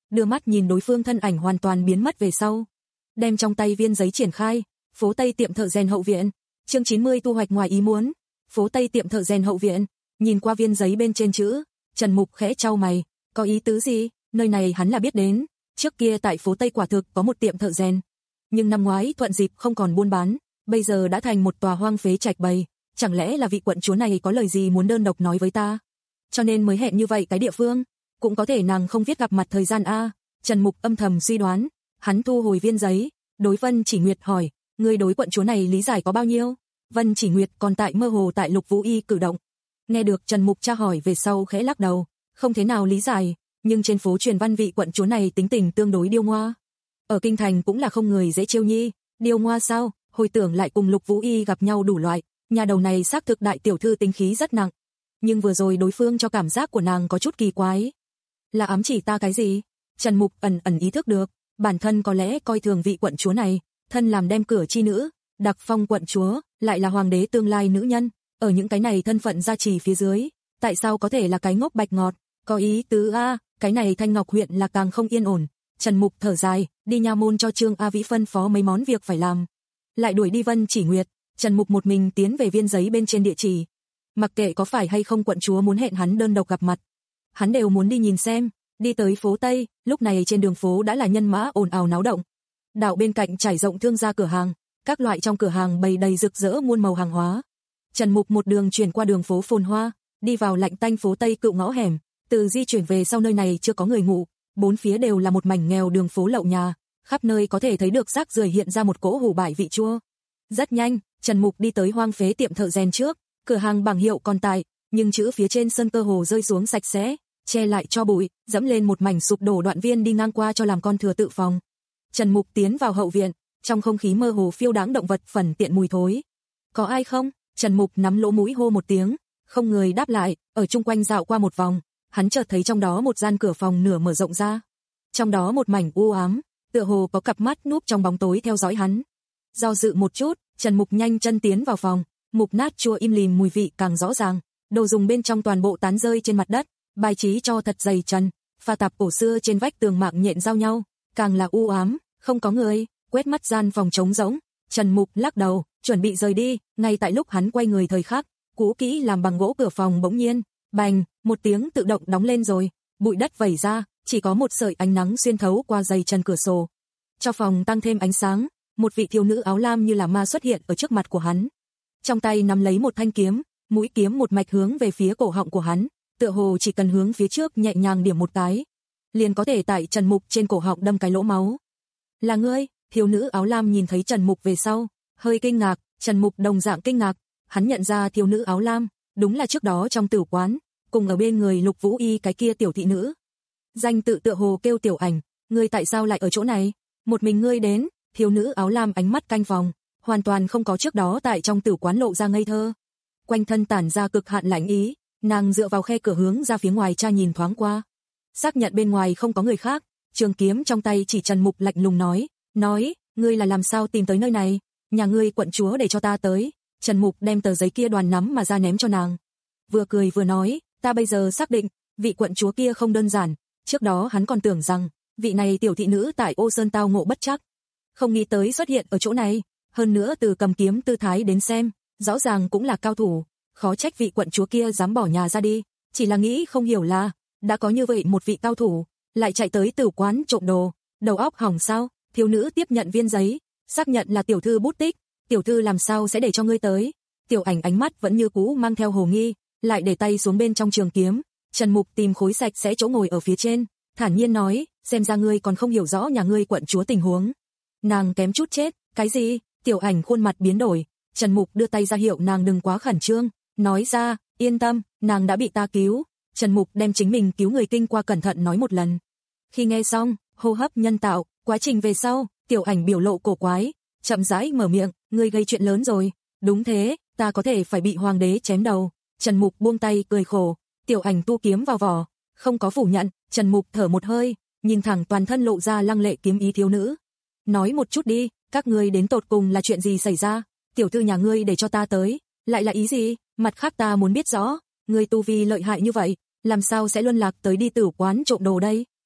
đưa mắt nhìn đối phương thân ảnh hoàn toàn biến mất về sau. Đem trong tay viên giấy triển khai, phố Tây tiệm thợ rèn hậu viện, chương chín mươi thu hoạch ngoài ý muốn, phố Tây tiệm thợ rèn hậu viện, nhìn qua viên giấy bên trên chữ, Trần Mục khẽ chau mày, có ý tứ gì, nơi này hắn là biết đến, trước kia tại phố Tây quả thực có một tiệm thợ rèn, nhưng năm ngoái thuận dịp không còn buôn bán, bây giờ đã thành một tòa hoang phế trạch bầy, chẳng lẽ là vị quận chúa này có lời gì muốn đơn độc nói với ta, cho nên mới hẹn như vậy cái địa phương, cũng có thể nàng không viết gặp mặt thời gian a. Trần Mục âm thầm suy đoán, hắn thu hồi viên giấy, đối Vân Chỉ Nguyệt hỏi, ngươi đối quận chúa này lý giải có bao nhiêu? Vân Chỉ Nguyệt còn tại mơ hồ tại Lục Vũ Y cử động. Nghe được Trần Mục tra hỏi về sau khẽ lắc đầu, không thế nào lý giải, nhưng trên phố truyền văn vị quận chúa này tính tình tương đối điêu ngoa. Ở kinh thành cũng là không người dễ trêu nhi, điêu ngoa sao? Hồi tưởng lại cùng Lục Vũ Y gặp nhau đủ loại, nhà đầu này xác thực đại tiểu thư tính khí rất nặng. Nhưng vừa rồi đối phương cho cảm giác của nàng có chút kỳ quái. Là ám chỉ ta cái gì? Trần Mục ẩn ẩn ý thức được, bản thân có lẽ coi thường vị quận chúa này, thân làm đem cửa chi nữ, đặc phong quận chúa, lại là hoàng đế tương lai nữ nhân, ở những cái này thân phận gia trì phía dưới, tại sao có thể là cái ngốc bạch ngọt, có ý tứ a, cái này Thanh Ngọc huyện là càng không yên ổn. Trần Mục thở dài, đi nha môn cho Trương A Vĩ phân phó mấy món việc phải làm, lại đuổi đi Vân Chỉ Nguyệt, Trần Mục một mình tiến về viên giấy bên trên địa chỉ. Mặc kệ có phải hay không quận chúa muốn hẹn hắn đơn độc gặp mặt, hắn đều muốn đi nhìn xem. Đi tới phố Tây, lúc này trên đường phố đã là nhân mã ồn ào náo động. Đạo bên cạnh trải rộng thương gia cửa hàng, các loại trong cửa hàng bày đầy rực rỡ muôn màu hàng hóa. Trần Mục một đường chuyển qua đường phố phồn hoa, đi vào lạnh tanh phố Tây cựu ngõ hẻm, từ di chuyển về sau nơi này chưa có người ngủ, bốn phía đều là một mảnh nghèo đường phố lậu nhà, khắp nơi có thể thấy được rác rưởi hiện ra một cỗ hủ bại vị chua. Rất nhanh, Trần Mục đi tới hoang phế tiệm thợ rèn trước, cửa hàng bảng hiệu còn tại, nhưng chữ phía trên sân cơ hồ rơi xuống sạch sẽ, che lại cho bụi, dẫm lên một mảnh sụp đổ đoạn viên đi ngang qua cho làm con thừa tự phòng. Trần Mục tiến vào hậu viện, trong không khí mơ hồ phiêu đáng động vật phần tiện mùi thối. Có ai không? Trần Mục nắm lỗ mũi hô một tiếng, không người đáp lại, ở chung quanh dạo qua một vòng, hắn chợt thấy trong đó một gian cửa phòng nửa mở rộng ra. Trong đó một mảnh u ám, tựa hồ có cặp mắt núp trong bóng tối theo dõi hắn. Do dự một chút, Trần Mục nhanh chân tiến vào phòng, mục nát chua im lìm mùi vị càng rõ ràng, đồ dùng bên trong toàn bộ tán rơi trên mặt đất, bài trí cho thật dày trần, pha tạp cổ xưa trên vách tường mạng nhện giao nhau, càng là u ám, không có người, quét mắt gian phòng trống rỗng, Trần Mục lắc đầu, chuẩn bị rời đi, ngay tại lúc hắn quay người thời khắc, cũ kỹ làm bằng gỗ cửa phòng bỗng nhiên, bành, một tiếng tự động đóng lên rồi, bụi đất vẩy ra, chỉ có một sợi ánh nắng xuyên thấu qua dày trần cửa sổ. Cho phòng tăng thêm ánh sáng, một vị thiếu nữ áo lam như là ma xuất hiện ở trước mặt của hắn. Trong tay nắm lấy một thanh kiếm, mũi kiếm một mạch hướng về phía cổ họng của hắn, tựa hồ chỉ cần hướng phía trước nhẹ nhàng điểm một cái, liền có thể tại Trần Mục trên cổ họng đâm cái lỗ máu. Là ngươi? Thiếu nữ áo lam nhìn thấy Trần Mục về sau, hơi kinh ngạc, Trần Mục đồng dạng kinh ngạc, hắn nhận ra thiếu nữ áo lam, đúng là trước đó trong tử quán, cùng ở bên người Lục Vũ Y cái kia tiểu thị nữ. Danh tự tựa hồ kêu Tiểu Ảnh, ngươi tại sao lại ở chỗ này? Một mình ngươi đến? Thiếu nữ áo lam ánh mắt canh phòng, hoàn toàn không có trước đó tại trong tử quán lộ ra ngây thơ. Quanh thân tản ra cực hạn lạnh ý, nàng dựa vào khe cửa hướng ra phía ngoài tra nhìn thoáng qua. Xác nhận bên ngoài không có người khác, trường kiếm trong tay chỉ Trần Mục lạnh lùng nói, nói, ngươi là làm sao tìm tới nơi này? Nhà ngươi quận chúa để cho ta tới. Trần Mục đem tờ giấy kia đoàn nắm mà ra ném cho nàng. Vừa cười vừa nói, ta bây giờ xác định, vị quận chúa kia không đơn giản, trước đó hắn còn tưởng rằng, vị này tiểu thị nữ tại Ô Sơn tao ngộ bất trắc. Không nghĩ tới xuất hiện ở chỗ này, hơn nữa từ cầm kiếm tư thái đến xem, rõ ràng cũng là cao thủ, khó trách vị quận chúa kia dám bỏ nhà ra đi, chỉ là nghĩ không hiểu là, đã có như vậy một vị cao thủ, lại chạy tới tử quán trộm đồ, đầu óc hỏng sao? Thiếu nữ tiếp nhận viên giấy, xác nhận là tiểu thư bút tích, tiểu thư làm sao sẽ để cho ngươi tới? Tiểu Ảnh ánh mắt vẫn như cũ mang theo hồ nghi, lại để tay xuống bên trong trường kiếm, Trần Mục tìm khối sạch sẽ chỗ ngồi ở phía trên, thản nhiên nói, xem ra ngươi còn không hiểu rõ nhà ngươi quận chúa tình huống. Nàng kém chút chết, cái gì? Tiểu Ảnh khuôn mặt biến đổi, Trần Mục đưa tay ra hiệu nàng đừng quá khẩn trương, nói ra, yên tâm, nàng đã bị ta cứu. Trần Mục đem chính mình cứu người kinh qua cẩn thận nói một lần. Khi nghe xong, hô hấp nhân tạo, quá trình về sau, Tiểu Ảnh biểu lộ cổ quái, chậm rãi mở miệng, ngươi gây chuyện lớn rồi. Đúng thế, ta có thể phải bị hoàng đế chém đầu. Trần Mục buông tay cười khổ, Tiểu Ảnh tu kiếm vào vỏ, không có phủ nhận. Trần Mục thở một hơi, nhìn thẳng toàn thân lộ ra lăng lệ kiếm ý thiếu nữ. Nói một chút đi, các ngươi đến tột cùng là chuyện gì xảy ra? Tiểu thư nhà ngươi để cho ta tới, lại là ý gì? Mặt khác ta muốn biết rõ, ngươi tu vi lợi hại như vậy, làm sao sẽ luân lạc tới đi tử quán trộm đồ đây?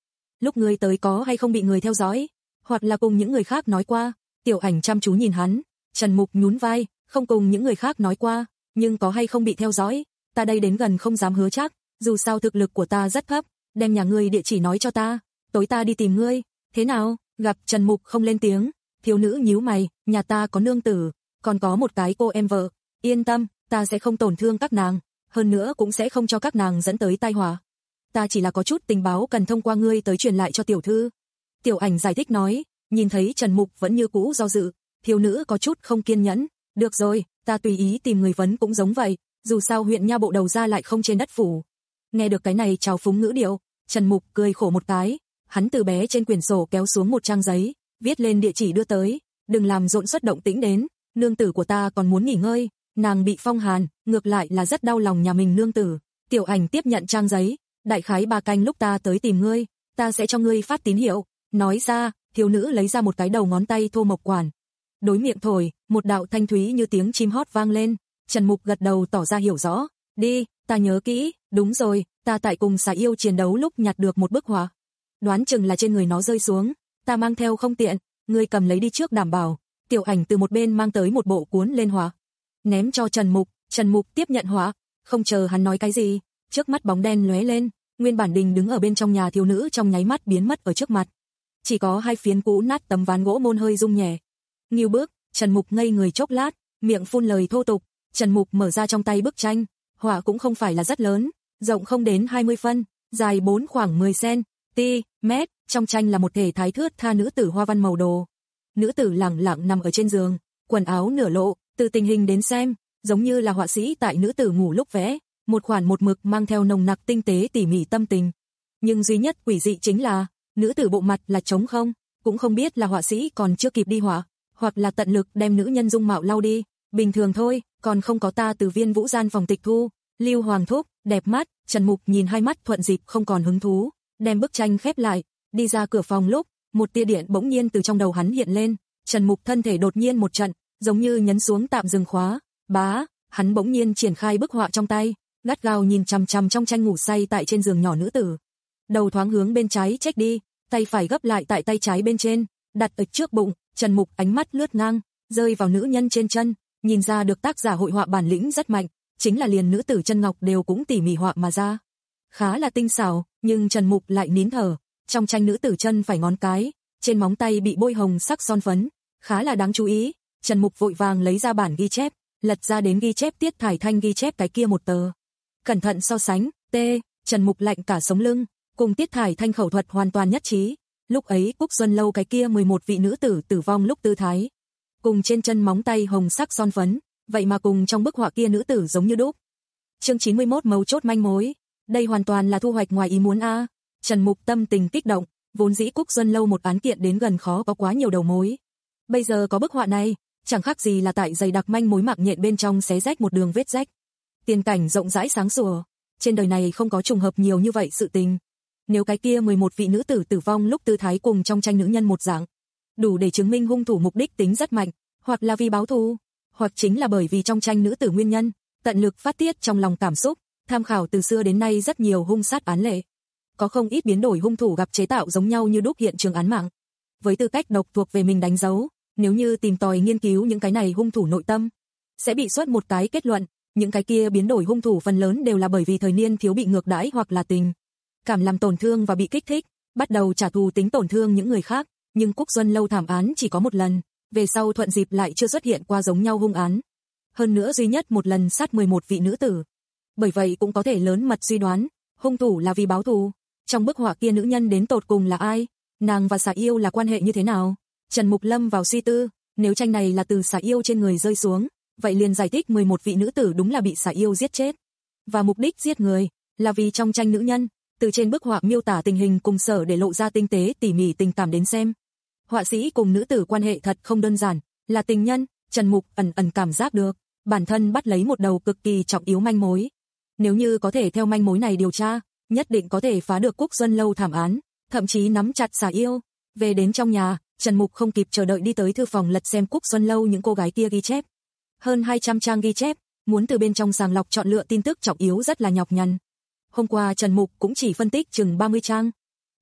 lúc ngươi tới có hay không bị người theo dõi, hoặc là cùng những người khác nói qua. Tiểu Ảnh chăm chú nhìn hắn, Trần Mục nhún vai, không cùng những người khác nói qua, nhưng có hay không bị theo dõi, ta đây đến gần không dám hứa chắc, dù sao thực lực của ta rất thấp, đem nhà ngươi địa chỉ nói cho ta, tối ta đi tìm ngươi, thế nào? Gặp Trần Mục không lên tiếng, thiếu nữ nhíu mày, nhà ta có nương tử, còn có một cái cô em vợ, yên tâm, ta sẽ không tổn thương các nàng, hơn nữa cũng sẽ không cho các nàng dẫn tới tai họa. Ta chỉ là có chút tình báo cần thông qua ngươi tới truyền lại cho tiểu thư. Tiểu Ảnh giải thích nói, nhìn thấy Trần Mục vẫn như cũ do dự, thiếu nữ có chút không kiên nhẫn, được rồi, ta tùy ý tìm người vấn cũng giống vậy, dù sao huyện nha bộ đầu ra lại không trên đất phủ. Nghe được cái này trào phúng ngữ điệu, Trần Mục cười khổ một cái, hắn từ bé trên quyển sổ kéo xuống một trang giấy, viết lên địa chỉ đưa tới, đừng làm rộn suất động tĩnh đến, nương tử của ta còn muốn nghỉ ngơi, nàng bị phong hàn, ngược lại là rất đau lòng nhà mình nương tử. Tiểu Ảnh tiếp nhận trang giấy, đại khái ba canh lúc ta tới tìm ngươi, ta sẽ cho ngươi phát tín hiệu, nói ra, thiếu nữ lấy ra một cái đầu ngón tay thô mộc quản. Đối miệng thổi, một đạo thanh thúy như tiếng chim hót vang lên, Trần Mục gật đầu tỏ ra hiểu rõ, đi, ta nhớ kỹ, đúng rồi, ta tại cùng xà yêu chiến đấu lúc nhặt được một bức họa. Đoán chừng là trên người nó rơi xuống, ta mang theo không tiện, ngươi cầm lấy đi trước đảm bảo. Tiểu Ảnh từ một bên mang tới một bộ cuốn lên họa, ném cho Trần Mục, Trần Mục tiếp nhận họa, không chờ hắn nói cái gì, trước mắt bóng đen lóe lên, nguyên bản đình đứng ở bên trong nhà thiếu nữ trong nháy mắt biến mất ở trước mặt. Chỉ có hai phiến cũ nát tấm ván gỗ môn hơi rung nhẹ. Nghiêu bước, Trần Mục ngây người chốc lát, miệng phun lời thô tục, Trần Mục mở ra trong tay bức tranh, họa cũng không phải là rất lớn, rộng không đến hai mươi phân, dài bốn khoảng mười xăng-ti-mét, trong tranh là một thể thái thướt tha nữ tử hoa văn màu đồ. Nữ tử lẳng lặng nằm ở trên giường, quần áo nửa lộ, từ tình hình đến xem, giống như là họa sĩ tại nữ tử ngủ lúc vẽ, một khoản một mực mang theo nồng nặc tinh tế tỉ mỉ tâm tình. Nhưng duy nhất quỷ dị chính là, nữ tử bộ mặt là trống không, cũng không biết là họa sĩ còn chưa kịp đi họa, hoặc là tận lực đem nữ nhân dung mạo lau đi, bình thường thôi, còn không có ta từ Viên Vũ gian phòng tịch thu. Lưu Hoàng thúc, đẹp mắt, Trần Mục nhìn hai mắt thuận dịp không còn hứng thú, đem bức tranh khép lại, đi ra cửa phòng lúc, một tia điện bỗng nhiên từ trong đầu hắn hiện lên, Trần Mục thân thể đột nhiên một trận, giống như nhấn xuống tạm dừng khóa, bá, hắn bỗng nhiên triển khai bức họa trong tay, gắt gao nhìn chằm chằm trong tranh ngủ say tại trên giường nhỏ nữ tử. Đầu thoáng hướng bên trái chếch đi, tay phải gấp lại tại tay trái bên trên, đặt ở trước bụng, Trần Mục ánh mắt lướt ngang, rơi vào nữ nhân trên chân, nhìn ra được tác giả hội họa bản lĩnh rất mạnh, chính là liền nữ tử chân ngọc đều cũng tỉ mỉ họa mà ra. Khá là tinh xảo, nhưng Trần Mục lại nín thở, trong tranh nữ tử chân phải ngón cái, trên móng tay bị bôi hồng sắc son phấn, khá là đáng chú ý. Trần Mục vội vàng lấy ra bản ghi chép, lật ra đến ghi chép Tiết Thải Thanh ghi chép cái kia một tờ. Cẩn thận so sánh, t, Trần Mục lạnh cả sống lưng, cùng Tiết Thải Thanh khẩu thuật hoàn toàn nhất trí. Lúc ấy Cúc Xuân Lâu cái kia mười một vị nữ tử tử vong lúc tư thái, cùng trên chân móng tay hồng sắc son phấn, vậy mà cùng trong bức họa kia nữ tử giống như đúc. Chương chín mươi mốt mấu chốt manh mối, đây hoàn toàn là thu hoạch ngoài ý muốn a. Trần Mục tâm tình kích động, vốn dĩ Cúc Xuân Lâu một án kiện đến gần khó có quá nhiều đầu mối. Bây giờ có bức họa này, chẳng khác gì là tại dày đặc manh mối mạng nhện bên trong xé rách một đường vết rách. Tiền cảnh rộng rãi sáng sủa, trên đời này không có trùng hợp nhiều như vậy sự tình. Nếu cái kia mười một vị nữ tử tử vong lúc tư thái cùng trong tranh nữ nhân một dạng, đủ để chứng minh hung thủ mục đích tính rất mạnh, hoặc là vì báo thù, hoặc chính là bởi vì trong tranh nữ tử nguyên nhân, tận lực phát tiết trong lòng cảm xúc, tham khảo từ xưa đến nay rất nhiều hung sát án lệ. Có không ít biến đổi hung thủ gặp chế tạo giống nhau như đúc hiện trường án mạng. Với tư cách độc thuộc về mình đánh dấu, nếu như tìm tòi nghiên cứu những cái này hung thủ nội tâm, sẽ bị xuất một cái kết luận, những cái kia biến đổi hung thủ phần lớn đều là bởi vì thời niên thiếu bị ngược đãi hoặc là tình cảm làm tổn thương và bị kích thích, bắt đầu trả thù tính tổn thương những người khác, nhưng Cúc Xuân Lâu thảm án chỉ có một lần, về sau thuận dịp lại chưa xuất hiện qua giống nhau hung án. Hơn nữa duy nhất một lần sát mười một vị nữ tử. Bởi vậy cũng có thể lớn mật suy đoán, hung thủ là vì báo thù. Trong bức họa kia nữ nhân đến tột cùng là ai? Nàng và xà yêu là quan hệ như thế nào? Trần Mục lâm vào suy tư, nếu tranh này là từ xà yêu trên người rơi xuống, vậy liền giải thích mười một vị nữ tử đúng là bị xà yêu giết chết. Và mục đích giết người là vì trong tranh nữ nhân, từ trên bức họa miêu tả tình hình cùng sở để lộ ra tinh tế tỉ mỉ tình cảm đến xem. Họa sĩ cùng nữ tử quan hệ thật không đơn giản, là tình nhân, Trần Mục ẩn ẩn cảm giác được, bản thân bắt lấy một đầu cực kỳ trọng yếu manh mối. Nếu như có thể theo manh mối này điều tra, nhất định có thể phá được Cúc Xuân Lâu thảm án, thậm chí nắm chặt xà yêu. Về đến trong nhà, Trần Mục không kịp chờ đợi đi tới thư phòng lật xem Cúc Xuân Lâu những cô gái kia ghi chép. Hơn hai trăm trang ghi chép, muốn từ bên trong sàng lọc chọn lựa tin tức trọng yếu rất là nhọc nhằn. Hôm qua Trần Mục cũng chỉ phân tích chừng ba mươi trang.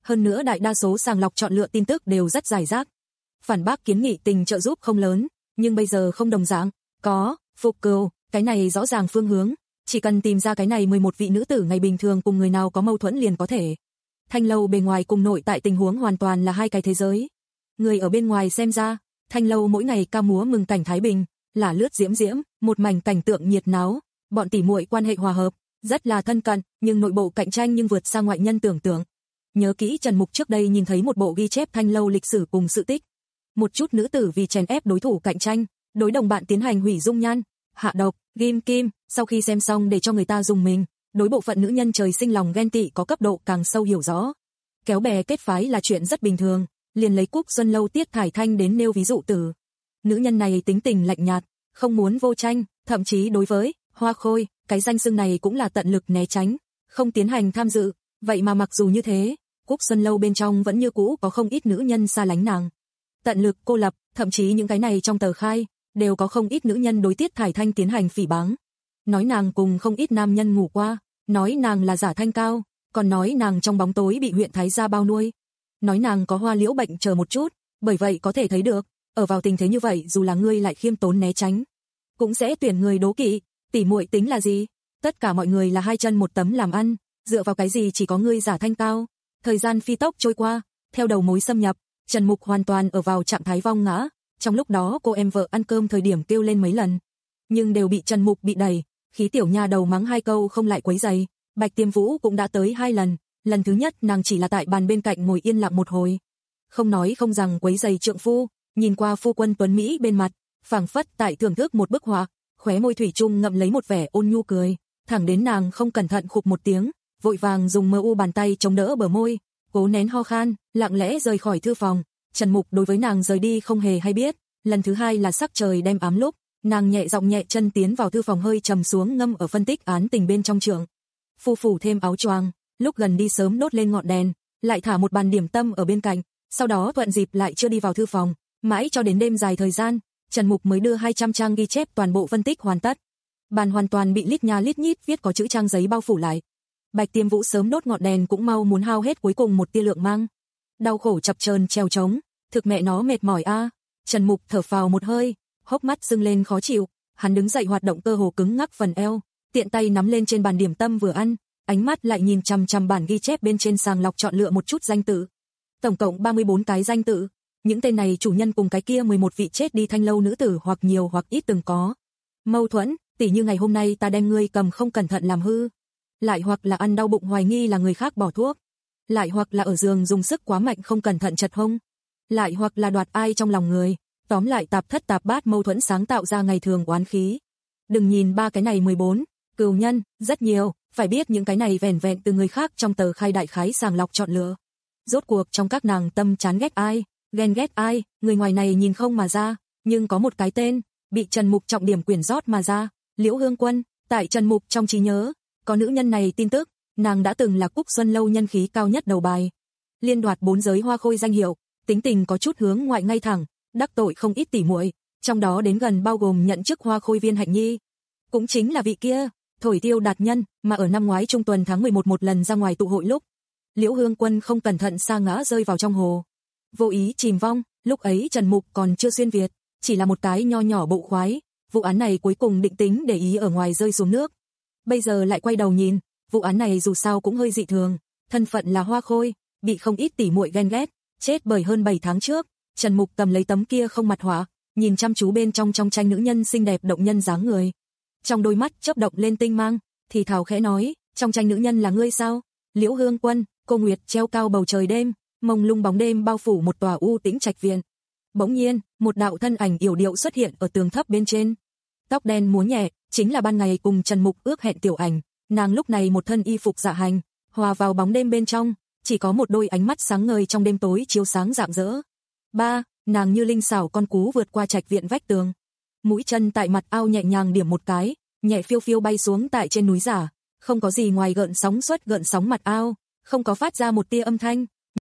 hơn nữa đại đa số sàng lọc chọn lựa tin tức đều rất giải rác. Phản bác kiến nghị tình trợ giúp không lớn, nhưng bây giờ không đồng dạng, có, phục cừu, cái này rõ ràng phương hướng, chỉ cần tìm ra cái này mười một vị nữ tử ngày bình thường cùng người nào có mâu thuẫn liền có thể. Thanh lâu bề ngoài cùng nội tại tình huống hoàn toàn là hai cái thế giới. Người ở bên ngoài xem ra, thanh lâu mỗi ngày ca múa mừng cảnh thái bình, là lướt diễm diễm, một mảnh cảnh tượng nhiệt náo, bọn tỉ muội quan hệ hòa hợp, rất là thân cận, nhưng nội bộ cạnh tranh nhưng vượt xa ngoại nhân tưởng tượng. Nhớ kỹ Trần Mục trước đây nhìn thấy một bộ ghi chép thanh lâu lịch sử cùng sự tích. Một chút nữ tử vì chèn ép đối thủ cạnh tranh, đối đồng bạn tiến hành hủy dung nhan, hạ độc, ghim kim, sau khi xem xong để cho người ta dùng mình, đối bộ phận nữ nhân trời sinh lòng ghen tị có cấp độ càng sâu hiểu rõ. Kéo bè kết phái là chuyện rất bình thường, liền lấy Cúc Xuân Lâu Tiết Thải Thanh đến nêu ví dụ tử. Nữ nhân này tính tình lạnh nhạt, không muốn vô tranh, thậm chí đối với Hoa Khôi, cái danh xưng này cũng là tận lực né tránh, không tiến hành tham dự, vậy mà mặc dù như thế, Cúc Xuân Lâu bên trong vẫn như cũ có không ít nữ nhân xa lánh nàng. Tận lực cô lập, thậm chí những cái này trong tờ khai, đều có không ít nữ nhân đối Tiết Thải Thanh tiến hành phỉ báng. Nói nàng cùng không ít nam nhân ngủ qua, nói nàng là giả thanh cao, còn nói nàng trong bóng tối bị huyện Thái gia bao nuôi. Nói nàng có hoa liễu bệnh chờ một chút, bởi vậy có thể thấy được, ở vào tình thế như vậy dù là ngươi lại khiêm tốn né tránh, cũng sẽ tuyển người đố kỵ, tỉ muội tính là gì? Tất cả mọi người là hai chân một tấm làm ăn, dựa vào cái gì chỉ có ngươi giả thanh cao? Thời gian phi tốc trôi qua, theo đầu mối xâm nhập, Trần Mục hoàn toàn ở vào trạng thái vong ngã, trong lúc đó cô em vợ ăn cơm thời điểm kêu lên mấy lần, nhưng đều bị Trần Mục bị đẩy, khí tiểu nha đầu mắng hai câu không lại quấy giày. Bạch Tiêm Vũ cũng đã tới hai lần, lần thứ nhất nàng chỉ là tại bàn bên cạnh ngồi yên lặng một hồi, không nói không rằng quấy giày trượng phu, nhìn qua phu quân tuấn mỹ bên mặt, phảng phất tại thưởng thức một bức họa, khóe môi thủy chung ngậm lấy một vẻ ôn nhu cười, thẳng đến nàng không cẩn thận khục một tiếng, vội vàng dùng mơ u bàn tay chống đỡ bờ môi, cố nén ho khan, lặng lẽ rời khỏi thư phòng. Trần Mục đối với nàng rời đi không hề hay biết, lần thứ hai là sắc trời đem ám lúc, nàng nhẹ giọng nhẹ chân tiến vào thư phòng hơi trầm xuống ngâm ở phân tích án tình bên trong trượng. Phu phủ thêm áo choàng, lúc gần đi sớm đốt lên ngọn đèn, lại thả một bàn điểm tâm ở bên cạnh, sau đó thuận dịp lại chưa đi vào thư phòng, mãi cho đến đêm dài thời gian, Trần Mục mới đưa hai trăm trang ghi chép toàn bộ phân tích hoàn tất. Bàn hoàn toàn bị lít nha lít nhít viết có chữ trang giấy bao phủ lại. Bạch Tiêm Vũ sớm đốt ngọn đèn cũng mau muốn hao hết cuối cùng một tia lượng mang. Đau khổ chập chờn trèo trống, thực mẹ nó mệt mỏi a. À. Trần Mục thở phào một hơi, hốc mắt sưng lên khó chịu, hắn đứng dậy hoạt động cơ hồ cứng ngắc phần eo, tiện tay nắm lên trên bàn điểm tâm vừa ăn, ánh mắt lại nhìn chằm chằm bản ghi chép bên trên sàng lọc chọn lựa một chút danh tự. Tổng cộng ba mươi bốn cái danh tự, những tên này chủ nhân cùng cái kia mười một vị chết đi thanh lâu nữ tử hoặc nhiều hoặc ít từng có mâu thuẫn, tỉ như ngày hôm nay ta đem ngươi cầm không cẩn thận làm hư, lại hoặc là ăn đau bụng hoài nghi là người khác bỏ thuốc, lại hoặc là ở giường dùng sức quá mạnh không cẩn thận chật hông, lại hoặc là đoạt ai trong lòng người, tóm lại tạp thất tạp bát mâu thuẫn sáng tạo ra ngày thường oán khí. Đừng nhìn ba cái này mười bốn, cừu nhân, rất nhiều, phải biết những cái này vẻn vẹn từ người khác trong tờ khai đại khái sàng lọc chọn lựa. Rốt cuộc trong các nàng tâm chán ghét ai, ghen ghét ai, người ngoài này nhìn không mà ra, nhưng có một cái tên, bị Trần Mục trọng điểm quyển rót mà ra, Liễu Hương Quân, tại Trần Mục trong trí nhớ, có nữ nhân này tin tức, nàng đã từng là Cúc Xuân Lâu nhân khí cao nhất đầu bài. Liên đoạt bốn giới hoa khôi danh hiệu, tính tình có chút hướng ngoại ngay thẳng, đắc tội không ít tỉ muội, trong đó đến gần bao gồm nhận chức hoa khôi viên hạnh nhi. Cũng chính là vị kia, thổi tiêu đạt nhân, mà ở năm ngoái trung tuần tháng mười một một lần ra ngoài tụ hội lúc, Liễu Hương Quân không cẩn thận sa ngã rơi vào trong hồ, vô ý chìm vong, lúc ấy Trần Mục còn chưa xuyên việt, chỉ là một cái nho nhỏ bộ khoái, vụ án này cuối cùng định tính để ý ở ngoài rơi xuống nước. Bây giờ lại quay đầu nhìn, vụ án này dù sao cũng hơi dị thường, thân phận là hoa khôi, bị không ít tỉ muội ghen ghét, chết bởi hơn bảy tháng trước. Trần Mục cầm lấy tấm kia không mặt họa, nhìn chăm chú bên trong trong tranh nữ nhân xinh đẹp động nhân dáng người. Trong đôi mắt chớp động lên tinh mang, thì thào khẽ nói, trong tranh nữ nhân là ngươi sao? Liễu Hương Quân, cô nguyệt treo cao bầu trời đêm, mông lung bóng đêm bao phủ một tòa u tĩnh trạch viện. Bỗng nhiên, một đạo thân ảnh yểu điệu xuất hiện ở tường thấp bên trên. Tóc đen múa nhẹ, chính là ban ngày cùng Trần Mục ước hẹn tiểu ảnh, nàng lúc này một thân y phục dạ hành, hòa vào bóng đêm bên trong, chỉ có một đôi ánh mắt sáng ngời trong đêm tối chiếu sáng rạng rỡ. Ba, nàng như linh xảo con cú vượt qua trạch viện vách tường, mũi chân tại mặt ao nhẹ nhàng điểm một cái, nhẹ phiêu phiêu bay xuống tại trên núi giả, không có gì ngoài gợn sóng xuất gợn sóng mặt ao, không có phát ra một tia âm thanh.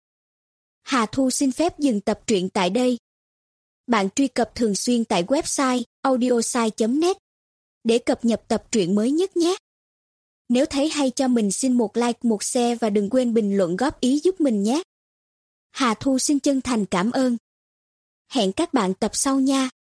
Hà Thu xin phép dừng tập truyện tại đây. Bạn truy cập thường xuyên tại website audiosai chấm net để cập nhật tập truyện mới nhất nhé. Nếu thấy hay cho mình xin một like, một share và đừng quên bình luận góp ý giúp mình nhé. Hà Thu xin chân thành cảm ơn. Hẹn các bạn tập sau nha.